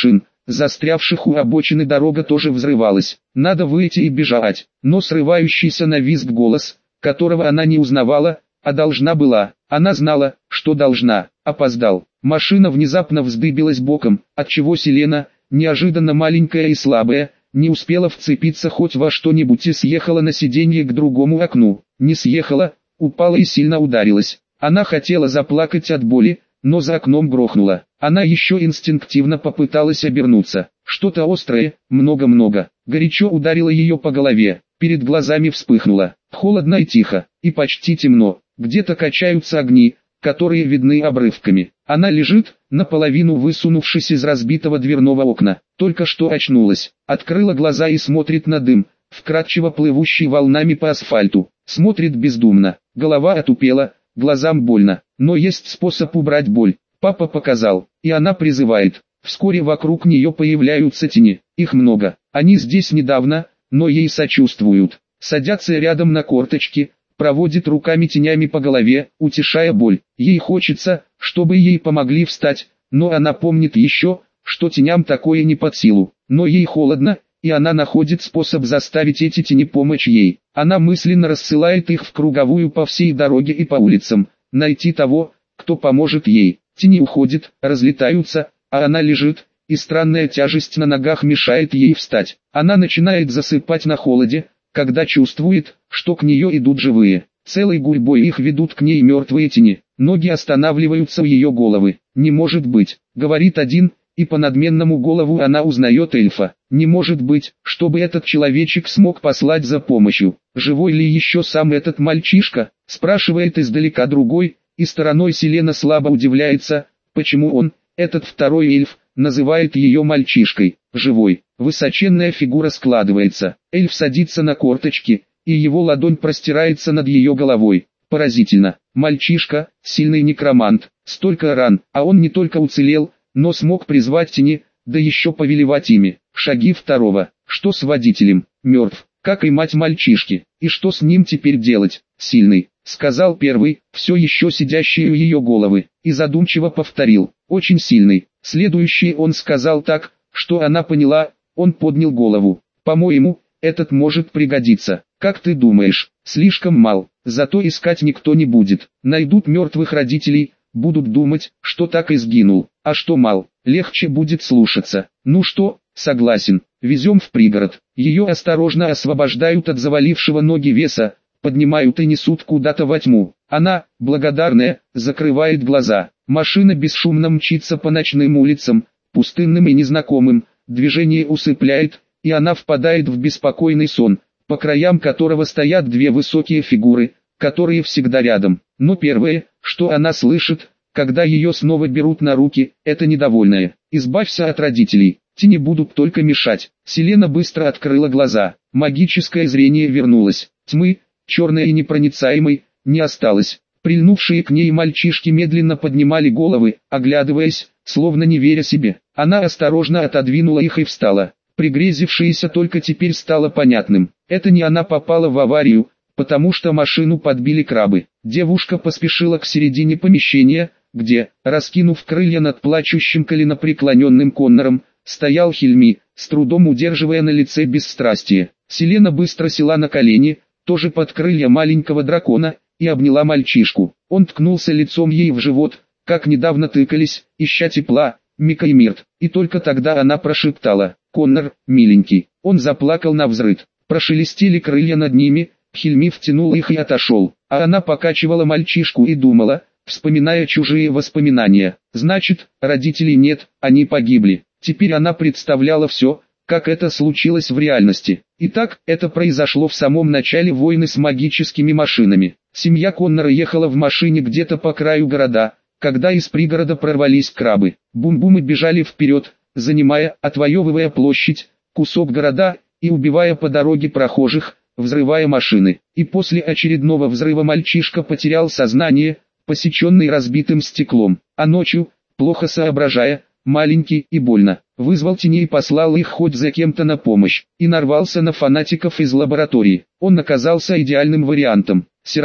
застрявших у обочины дорога тоже взрывалась. Надо выйти и бежать, но срывающийся на визг голос, которого она не узнавала, а должна была. Она знала, что должна. Опоздал. Машина внезапно вздыбилась боком, отчего Селена, неожиданно маленькая и слабая, не успела вцепиться хоть во что-нибудь и съехала на сиденье к другому окну. Не съехала, упала и сильно ударилась. Она хотела заплакать от боли, но за окном грохнуло. Она еще инстинктивно попыталась обернуться. Что-то острое, много-много, горячо ударило ее по голове. Перед глазами вспыхнуло. Холодно и тихо, и почти темно. Где-то качаются огни, которые видны обрывками. Она лежит, наполовину высунувшись из разбитого дверного окна. Только что очнулась, открыла глаза и смотрит на дым, вкрадчиво плывущий волнами по асфальту. Смотрит бездумно, голова отупела, глазам больно. Но есть способ убрать боль. Папа показал, и она призывает. Вскоре вокруг нее появляются тени. Их много. Они здесь недавно, но ей сочувствуют. Садятся рядом на корточки, проводит руками тенями по голове, утешая боль. Ей хочется, чтобы ей помогли встать, но она помнит еще, что теням такое не под силу. Но ей холодно, и она находит способ заставить эти тени помочь ей. Она мысленно рассылает их в круговую по всей дороге и по улицам, найти того, кто поможет ей. Тени уходят, разлетаются, а она лежит, и странная тяжесть на ногах мешает ей встать. Она начинает засыпать на холоде, когда чувствует, что к нее идут живые. Целой гурьбой их ведут к ней мертвые тени. Ноги останавливаются у ее головы. «Не может быть», — говорит один, и по надменному голову она узнает эльфа. «Не может быть, чтобы этот человечек смог послать за помощью. Живой ли еще сам этот мальчишка?» — спрашивает издалека другой, и стороной Селена слабо удивляется, почему он, этот второй эльф, называет ее мальчишкой. Живой. Высоченная фигура складывается. Эльф садится на корточки, и его ладонь простирается над ее головой. Поразительно. Мальчишка, сильный некромант, столько ран, а он не только уцелел, но смог призвать тени, да еще повелевать ими. Шаги второго. Что с водителем? Мертв, как и мать мальчишки. И что с ним теперь делать? Сильный, сказал первый, все еще сидящий у ее головы, и задумчиво повторил. Очень сильный. Следующий он сказал так, что она поняла, он поднял голову. По-моему, этот может пригодиться. Как ты думаешь? Слишком мал, зато искать никто не будет. Найдут мертвых родителей, будут думать, что так и сгинул. А что мал, легче будет слушаться. Ну что, согласен, везем в пригород. Ее осторожно освобождают от завалившего ноги веса, поднимают и несут куда-то во тьму. Она, благодарная, закрывает глаза. Машина бесшумно мчится по ночным улицам, пустынным и незнакомым, движение усыпляет, и она впадает в беспокойный сон, по краям которого стоят две высокие фигуры, которые всегда рядом. Но первое, что она слышит, когда ее снова берут на руки, это недовольное. «Избавься от родителей, тени будут только мешать». Селена быстро открыла глаза, магическое зрение вернулось, тьмы, черной и непроницаемой, не осталось. Прильнувшие к ней мальчишки медленно поднимали головы, оглядываясь, словно не веря себе. Она осторожно отодвинула их и встала. Пригрезившееся только теперь стало понятным. Это не она попала в аварию, потому что машину подбили крабы. Девушка поспешила к середине помещения, где, раскинув крылья над плачущим коленопреклоненным Коннором, стоял Хельми, с трудом удерживая на лице бесстрастие. Селена быстро села на колени, тоже под крылья маленького дракона, и обняла мальчишку. Он ткнулся лицом ей в живот, как недавно тыкались, ища тепла, Мика и Мирт, и только тогда она прошептала: «Коннор, миленький». Он заплакал навзрыд. Прошелестели крылья над ними, Хельми втянул их и отошел, а она покачивала мальчишку и думала, вспоминая чужие воспоминания. Значит, родителей нет, они погибли. Теперь она представляла все, как это случилось в реальности. Итак, это произошло в самом начале войны с магическими машинами. Семья Коннора ехала в машине где-то по краю города, когда из пригорода прорвались крабы. Бум-бумы бежали вперед, занимая, отвоевывая площадь, кусок города, и убивая по дороге прохожих, взрывая машины. И после очередного взрыва мальчишка потерял сознание, посеченный разбитым стеклом. А ночью, плохо соображая, маленький и больно, вызвал теней и послал их хоть за кем-то на помощь, и нарвался на фанатиков из лаборатории. Он оказался идеальным вариантом. Сирота.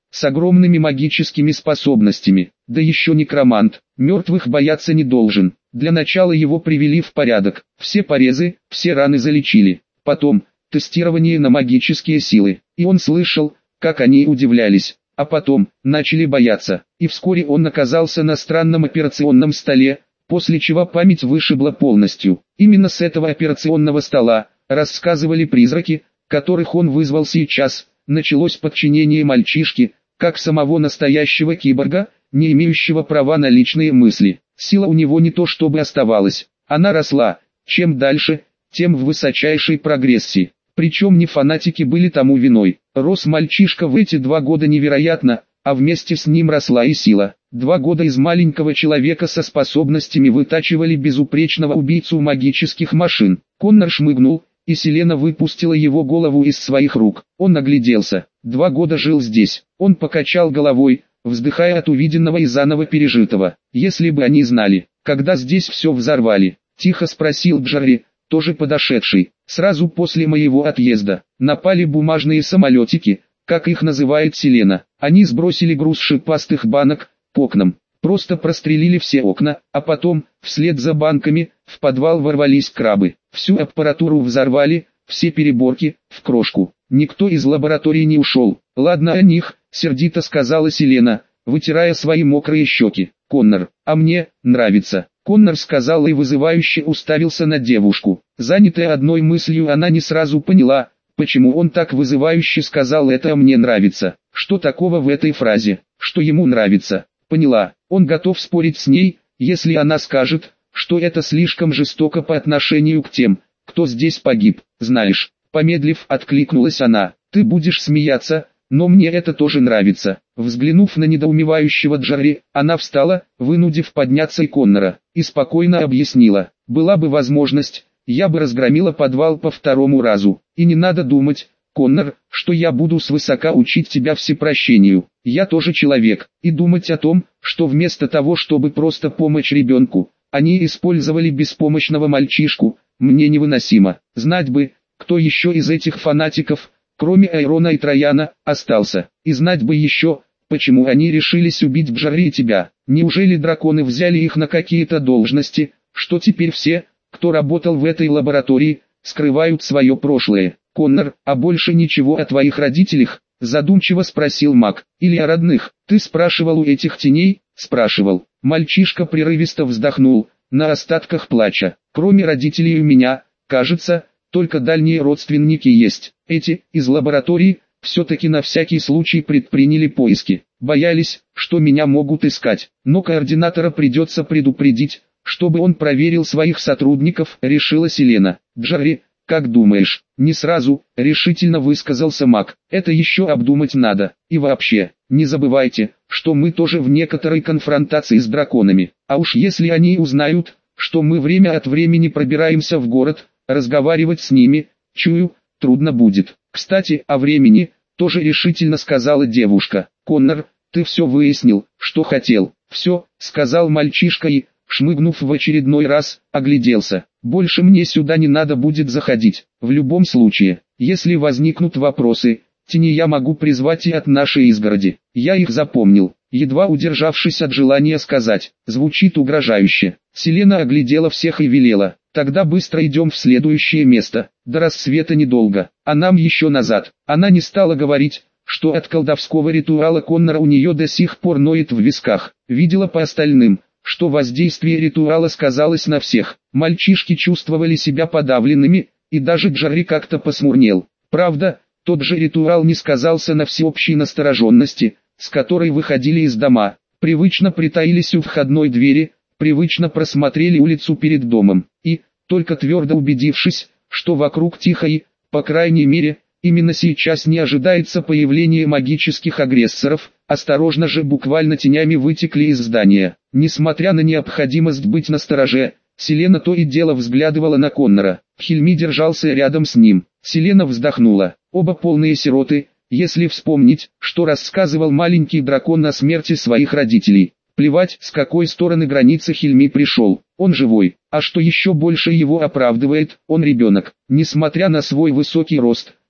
с огромными магическими способностями, да еще некромант, мертвых бояться не должен. Для начала его привели в порядок, все порезы, все раны залечили, потом, тестирование на магические силы, и он слышал, как они удивлялись, а потом, начали бояться, и вскоре он оказался на странном операционном столе, после чего память вышибла полностью. Именно с этого операционного стола, рассказывали призраки, которых он вызвал сейчас, началось подчинение мальчишки, как самого настоящего киборга, не имеющего права на личные мысли. Сила у него не то чтобы оставалась, она росла, чем дальше, тем в высочайшей прогрессии. Причем не фанатики были тому виной. Рос мальчишка в эти 2 года невероятно, а вместе с ним росла и сила. 2 года из маленького человека со способностями вытачивали безупречного убийцу магических машин. Коннор шмыгнул, и Селена выпустила его голову из своих рук. Он огляделся. 2 года жил здесь. Он покачал головой, вздыхая от увиденного и заново пережитого. Если бы они знали, когда здесь все взорвали, тихо спросил Джарри, тоже подошедший. Сразу после моего отъезда, напали бумажные самолетики, как их называет Селена. Они сбросили груз шипастых банок к окнам. Просто прострелили все окна, а потом, вслед за банками, в подвал ворвались крабы. Всю аппаратуру взорвали, все переборки, в крошку. Никто из лаборатории не ушел. Ладно о них, сердито сказала Селена, вытирая свои мокрые щеки. Коннор, а мне нравится. Коннор сказал и вызывающе уставился на девушку. Занятая одной мыслью, она не сразу поняла, почему он так вызывающе сказал это «а мне нравится». Что такого в этой фразе, что ему нравится? Поняла, он готов спорить с ней, если она скажет, что это слишком жестоко по отношению к тем, кто здесь погиб. Знаешь, помедлив, откликнулась она, ты будешь смеяться, но мне это тоже нравится. Взглянув на недоумевающего Джарри, она встала, вынудив подняться и Коннора, и спокойно объяснила, была бы возможность, я бы разгромила подвал по 2-му разу, и не надо думать, Коннор, что я буду свысока учить тебя всепрощению. Я тоже человек, и думать о том, что вместо того, чтобы просто помочь ребенку, они использовали беспомощного мальчишку, мне невыносимо. Знать бы, кто еще из этих фанатиков, кроме Айрона и Трояна, остался. И знать бы еще, почему они решились убить Джарри и тебя. Неужели драконы взяли их на какие-то должности, что теперь все, кто работал в этой лаборатории, скрывают свое прошлое? Коннор, а больше ничего о твоих родителях? Задумчиво спросил маг. Или о родных? Ты спрашивал у этих теней? Спрашивал. Мальчишка прерывисто вздохнул, на остатках плача. Кроме родителей у меня, кажется, только дальние родственники есть. Эти, из лаборатории, все-таки на всякий случай предприняли поиски. Боялись, что меня могут искать. Но координатора придется предупредить, чтобы он проверил своих сотрудников, решила Селена. Джарри, как думаешь? Не сразу, решительно высказался маг. Это еще обдумать надо. И вообще, не забывайте, что мы тоже в некоторой конфронтации с драконами. А уж если они узнают, что мы время от времени пробираемся в город, разговаривать с ними, чую, трудно будет. Кстати, о времени, тоже решительно сказала девушка. Коннор, ты все выяснил, что хотел. Все, сказал мальчишка и, шмыгнув в очередной раз, огляделся. Больше мне сюда не надо будет заходить. В любом случае, если возникнут вопросы, тени я могу призвать и от нашей изгороди. Я их запомнил, едва удержавшись от желания сказать. Звучит угрожающе. Селена оглядела всех и велела. Тогда быстро идем в следующее место. До рассвета недолго, а нам еще назад. Она не стала говорить, что от колдовского ритуала Коннора у нее до сих пор ноет в висках. Видела по остальным, что воздействие ритуала сказалось на всех. Мальчишки чувствовали себя подавленными, и даже Джарри как-то посмурнел. Правда, тот же ритуал не сказался на всеобщей настороженности, с которой выходили из дома. Привычно притаились у входной двери, привычно просмотрели улицу перед домом, и, только твердо убедившись, что вокруг тихо и, по крайней мере, именно сейчас не ожидается появления магических агрессоров, осторожно же буквально тенями вытекли из здания. Несмотря на необходимость быть настороже, Селена то и дело взглядывала на Коннора. Хильми держался рядом с ним. Селена вздохнула. Оба полные сироты, если вспомнить, что рассказывал маленький дракон о смерти своих родителей. Плевать, с какой стороны границы Хильми пришел. Он живой, а что еще больше его оправдывает, он ребенок. Несмотря на свой высокий рост,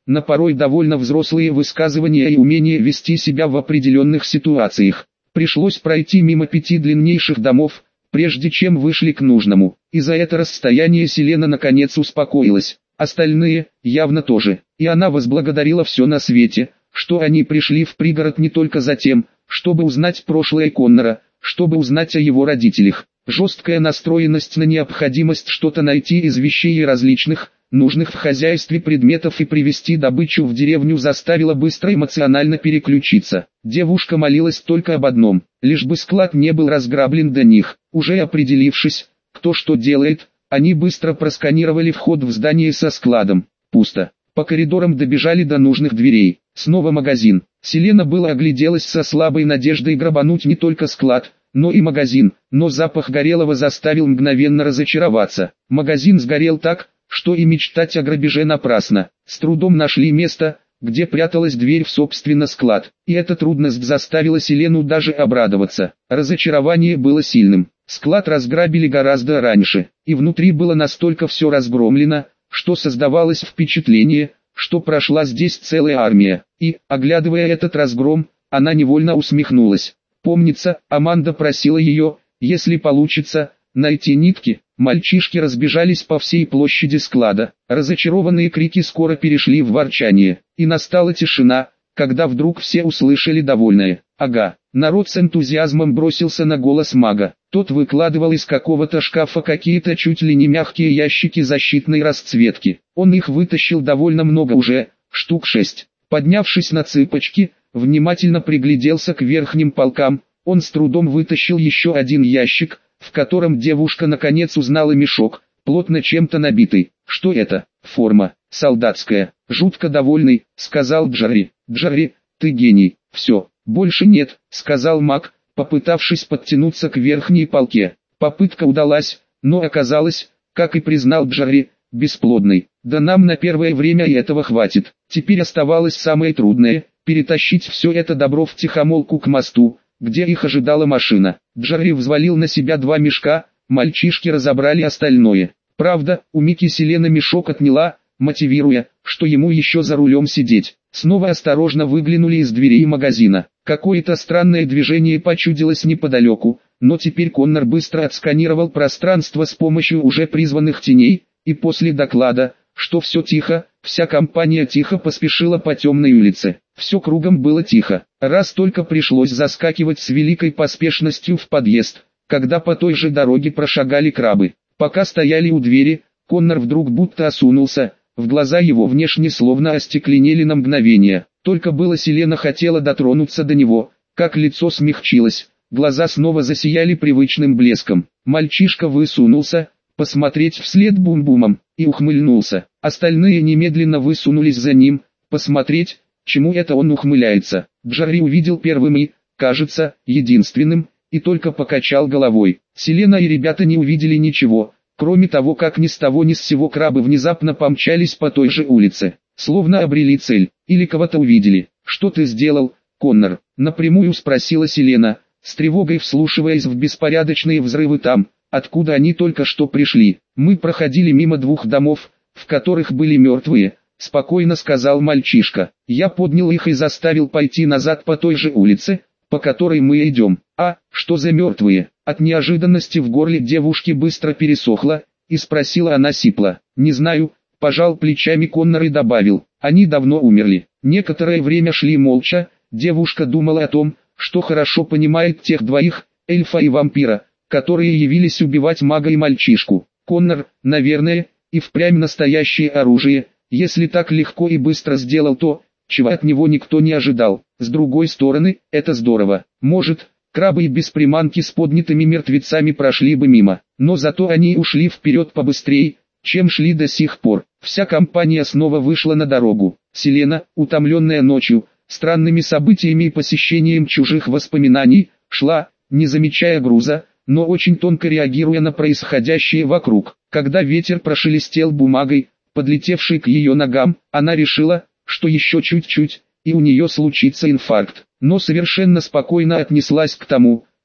на порой довольно взрослые высказывания и умение вести себя в определенных ситуациях. Пришлось пройти мимо 5 длиннейших домов, прежде чем вышли к нужному, и за это расстояние Селена наконец успокоилась. Остальные, явно тоже, и она возблагодарила все на свете, что они пришли в пригород не только за тем, чтобы узнать прошлое Коннора, чтобы узнать о его родителях. Жесткая настроенность на необходимость что-то найти из вещей и различных, нужных в хозяйстве предметов и привезти добычу в деревню заставила быстро эмоционально переключиться. Девушка молилась только об одном, лишь бы склад не был разграблен до них. Уже определившись, кто что делает, они быстро просканировали вход в здание со складом. Пусто. По коридорам добежали до нужных дверей. Снова магазин. Селена было огляделась со слабой надеждой грабануть не только склад, но и магазин, но запах горелого заставил мгновенно разочароваться. Магазин сгорел так, что и мечтать о грабеже напрасно. С трудом нашли место, где пряталась дверь в собственно склад, и эта трудность заставила Селену даже обрадоваться. Разочарование было сильным. Склад разграбили гораздо раньше, и внутри было настолько все разгромлено, что создавалось впечатление, что прошла здесь целая армия. И, оглядывая этот разгром, она невольно усмехнулась. Помнится, Аманда просила ее, если получится, найти нитки. Мальчишки разбежались по всей площади склада. Разочарованные крики скоро перешли в ворчание, и настала тишина, когда вдруг все услышали довольное «Ага». Народ с энтузиазмом бросился на голос мага. Тот выкладывал из какого-то шкафа какие-то чуть ли не мягкие ящики защитной расцветки. Он их вытащил довольно много уже, штук 6. Поднявшись на цыпочки, внимательно пригляделся к верхним полкам. Он с трудом вытащил еще один ящик, в котором девушка наконец узнала мешок, плотно чем-то набитый. Что это? Форма, солдатская. Жутко довольный, сказал Джарри. Джарри, ты гений. Все, больше нет, сказал маг, попытавшись подтянуться к верхней полке. Попытка удалась, но оказалась, как и признал Джарри, бесплодной. Да нам на первое время и этого хватит. Теперь оставалось самое трудное – перетащить все это добро втихомолку к мосту, где их ожидала машина. Джарри взвалил на себя 2 мешка, мальчишки разобрали остальное. Правда, у Мики Селена мешок отняла, мотивируя, что ему еще за рулем сидеть. Снова осторожно выглянули из дверей магазина. Какое-то странное движение почудилось неподалеку, но теперь Коннор быстро отсканировал пространство с помощью уже призванных теней, и после доклада, что все тихо, вся компания тихо поспешила по темной улице. Все кругом было тихо, раз только пришлось заскакивать с великой поспешностью в подъезд, когда по той же дороге прошагали крабы. Пока стояли у двери, Коннор вдруг будто осунулся, в глаза его внешне словно остекленели на мгновение. Только было Селена хотела дотронуться до него, как лицо смягчилось, глаза снова засияли привычным блеском. Мальчишка высунулся, посмотреть вслед бум-бумом, и ухмыльнулся. Остальные немедленно высунулись за ним, посмотреть, чему это он ухмыляется. Джарри увидел первым и, кажется, единственным, и только покачал головой. Селена и ребята не увидели ничего, кроме того, как ни с того ни с сего крабы внезапно помчались по той же улице, словно обрели цель, или кого-то увидели. «Что ты сделал, Коннор?» — напрямую спросила Селена, с тревогой вслушиваясь в беспорядочные взрывы там, откуда они только что пришли. «Мы проходили мимо 2 домов, в которых были мертвые», — спокойно сказал мальчишка. «Я поднял их и заставил пойти назад по той же улице, по которой мы идем». «А, что за мертвые?» От неожиданности в горле девушки быстро пересохло, и спросила она сипло. «Не знаю», — пожал плечами Коннор и добавил. «Они давно умерли». Некоторое время шли молча, девушка думала о том, что хорошо понимает тех 2, эльфа и вампира, которые явились убивать мага и мальчишку. Коннор, наверное, и впрямь настоящее оружие, если так легко и быстро сделал то, чего от него никто не ожидал. С другой стороны, это здорово. Может, крабы и без приманки с поднятыми мертвецами прошли бы мимо, но зато они ушли вперед побыстрее, чем шли до сих пор. Вся компания снова вышла на дорогу. Селена, утомленная ночью, странными событиями и посещением чужих воспоминаний, шла, не замечая груза, но очень тонко реагируя на происходящее вокруг. Когда ветер прошелестел бумагой, подлетевшей к ее ногам, она решила, что еще чуть-чуть, и у нее случится инфаркт. Но совершенно спокойно отнеслась к тому,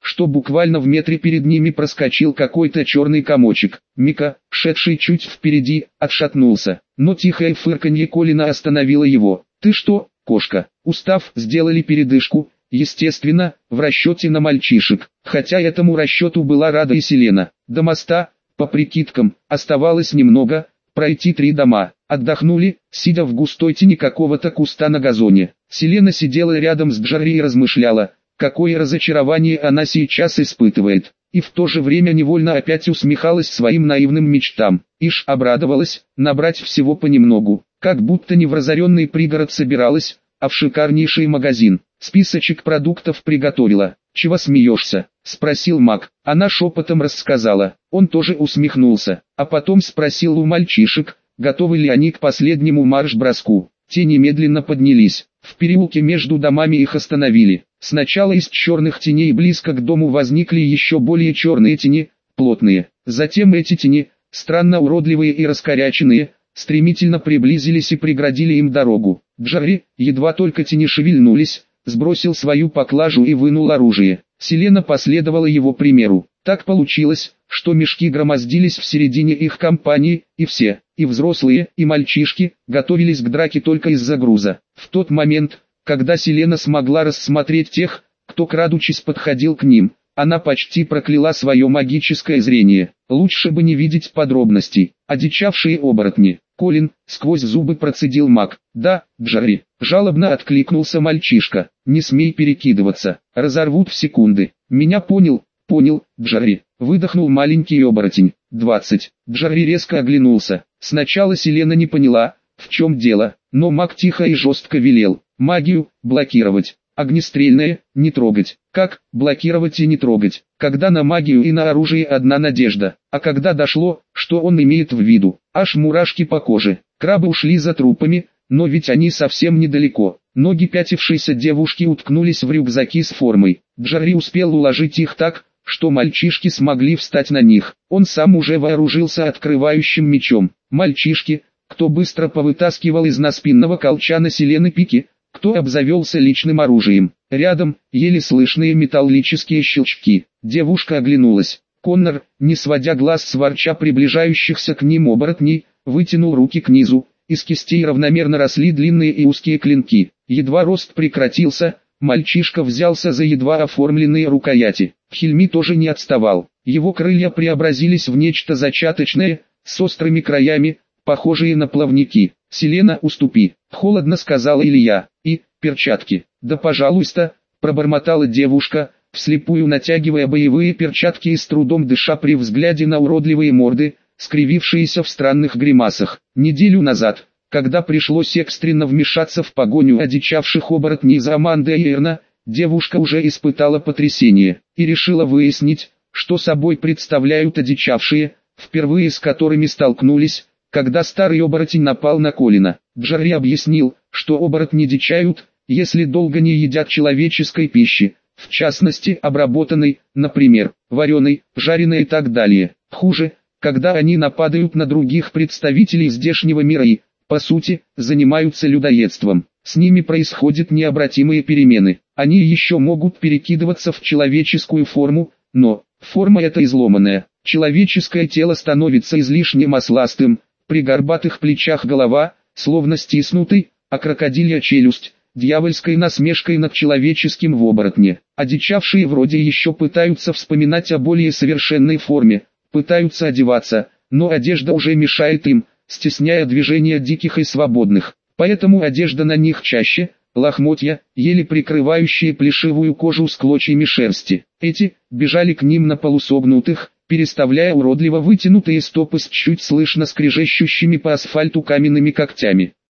что буквально в метре перед ними проскочил какой-то черный комочек. Мика, шедший чуть впереди, отшатнулся, но тихое фырканье Колина остановило его. «Ты что, кошка?» Устав, сделали передышку, естественно, в расчете на мальчишек, хотя этому расчету была рада и Селена. До моста, по прикидкам, оставалось немного, пройти 3 дома. Отдохнули, сидя в густой тени какого-то куста на газоне. Селена сидела рядом с Джарри и размышляла, какое разочарование она сейчас испытывает, и в то же время невольно опять усмехалась своим наивным мечтам. Ишь, обрадовалась, набрать всего понемногу, как будто не в разоренный пригород собиралась, а в шикарнейший магазин. Списочек продуктов приготовила. «Чего смеешься?» – спросил Мак. Она шепотом рассказала. Он тоже усмехнулся, а потом спросил у мальчишек, готовы ли они к последнему марш-броску. Те немедленно поднялись. В переулке между домами их остановили. Сначала из черных теней близко к дому возникли еще более черные тени, плотные. Затем эти тени, странно уродливые и раскоряченные, стремительно приблизились и преградили им дорогу. Джарри, едва только тени шевельнулись, сбросил свою поклажу и вынул оружие. Селена последовала его примеру. Так получилось, что мешки громоздились в середине их компании, и все, и взрослые, и мальчишки, готовились к драке только из-за груза. В тот момент, когда Селена смогла рассмотреть тех, кто крадучись подходил к ним, она почти прокляла свое магическое зрение. Лучше бы не видеть подробностей. Одичавшие оборотни. «Колин», сквозь зубы процедил Мак. «Да, Джарри», жалобно откликнулся мальчишка. «Не смей перекидываться, разорвут в секунды». «Меня понял, Джарри», выдохнул маленький оборотень. 20. Джарри резко оглянулся. Сначала Селена не поняла, в чем дело, но Мак тихо и жестко велел. «Магию, блокировать. Огнестрельное, не трогать». Как блокировать и не трогать, когда на магию и на оружие одна надежда, а когда дошло, что он имеет в виду, аж мурашки по коже. Крабы ушли за трупами, но ведь они совсем недалеко. Ноги пятившейся девушки уткнулись в рюкзаки с формой. Джарри успел уложить их так, что мальчишки смогли встать на них. Он сам уже вооружился открывающим мечом. Мальчишки, кто быстро повытаскивал из наспинного колчана Селены пики, кто обзавелся личным оружием. Рядом, еле слышные металлические щелчки. Девушка оглянулась. Коннор, не сводя глаз с ворча приближающихся к ним оборотней, вытянул руки к низу. Из кистей равномерно росли длинные и узкие клинки. Едва рост прекратился, мальчишка взялся за едва оформленные рукояти. Хильми тоже не отставал. Его крылья преобразились в нечто зачаточное, с острыми краями, похожие на плавники. «Селена, уступи», — холодно сказала Илья. «И, перчатки». «Да пожалуйста», — пробормотала девушка, вслепую натягивая боевые перчатки и с трудом дыша при взгляде на уродливые морды, скривившиеся в странных гримасах. Неделю назад, когда пришлось экстренно вмешаться в погоню одичавших оборотней за Амандой и Эрна, девушка уже испытала потрясение и решила выяснить, что собой представляют одичавшие, впервые с которыми столкнулись, когда старый оборотень напал на Колина. Джарри объяснил, что оборотни дичают, если долго не едят человеческой пищи, в частности обработанной, например, вареной, жареной и так далее. Хуже, когда они нападают на других представителей здешнего мира и, по сути, занимаются людоедством. С ними происходят необратимые перемены. Они еще могут перекидываться в человеческую форму, но форма эта изломанная. Человеческое тело становится излишне масластым, при горбатых плечах голова, словно стиснутый, а крокодилья челюсть, дьявольской насмешкой над человеческим в оборотне. Одичавшие вроде еще пытаются вспоминать о более совершенной форме, пытаются одеваться, но одежда уже мешает им, стесняя движения диких и свободных. Поэтому одежда на них чаще, лохмотья, еле прикрывающие плешивую кожу с клочьями шерсти. Эти бежали к ним на полусогнутых, переставляя уродливо вытянутые стопы с чуть слышно скрежещущими по асфальту каменными когтями.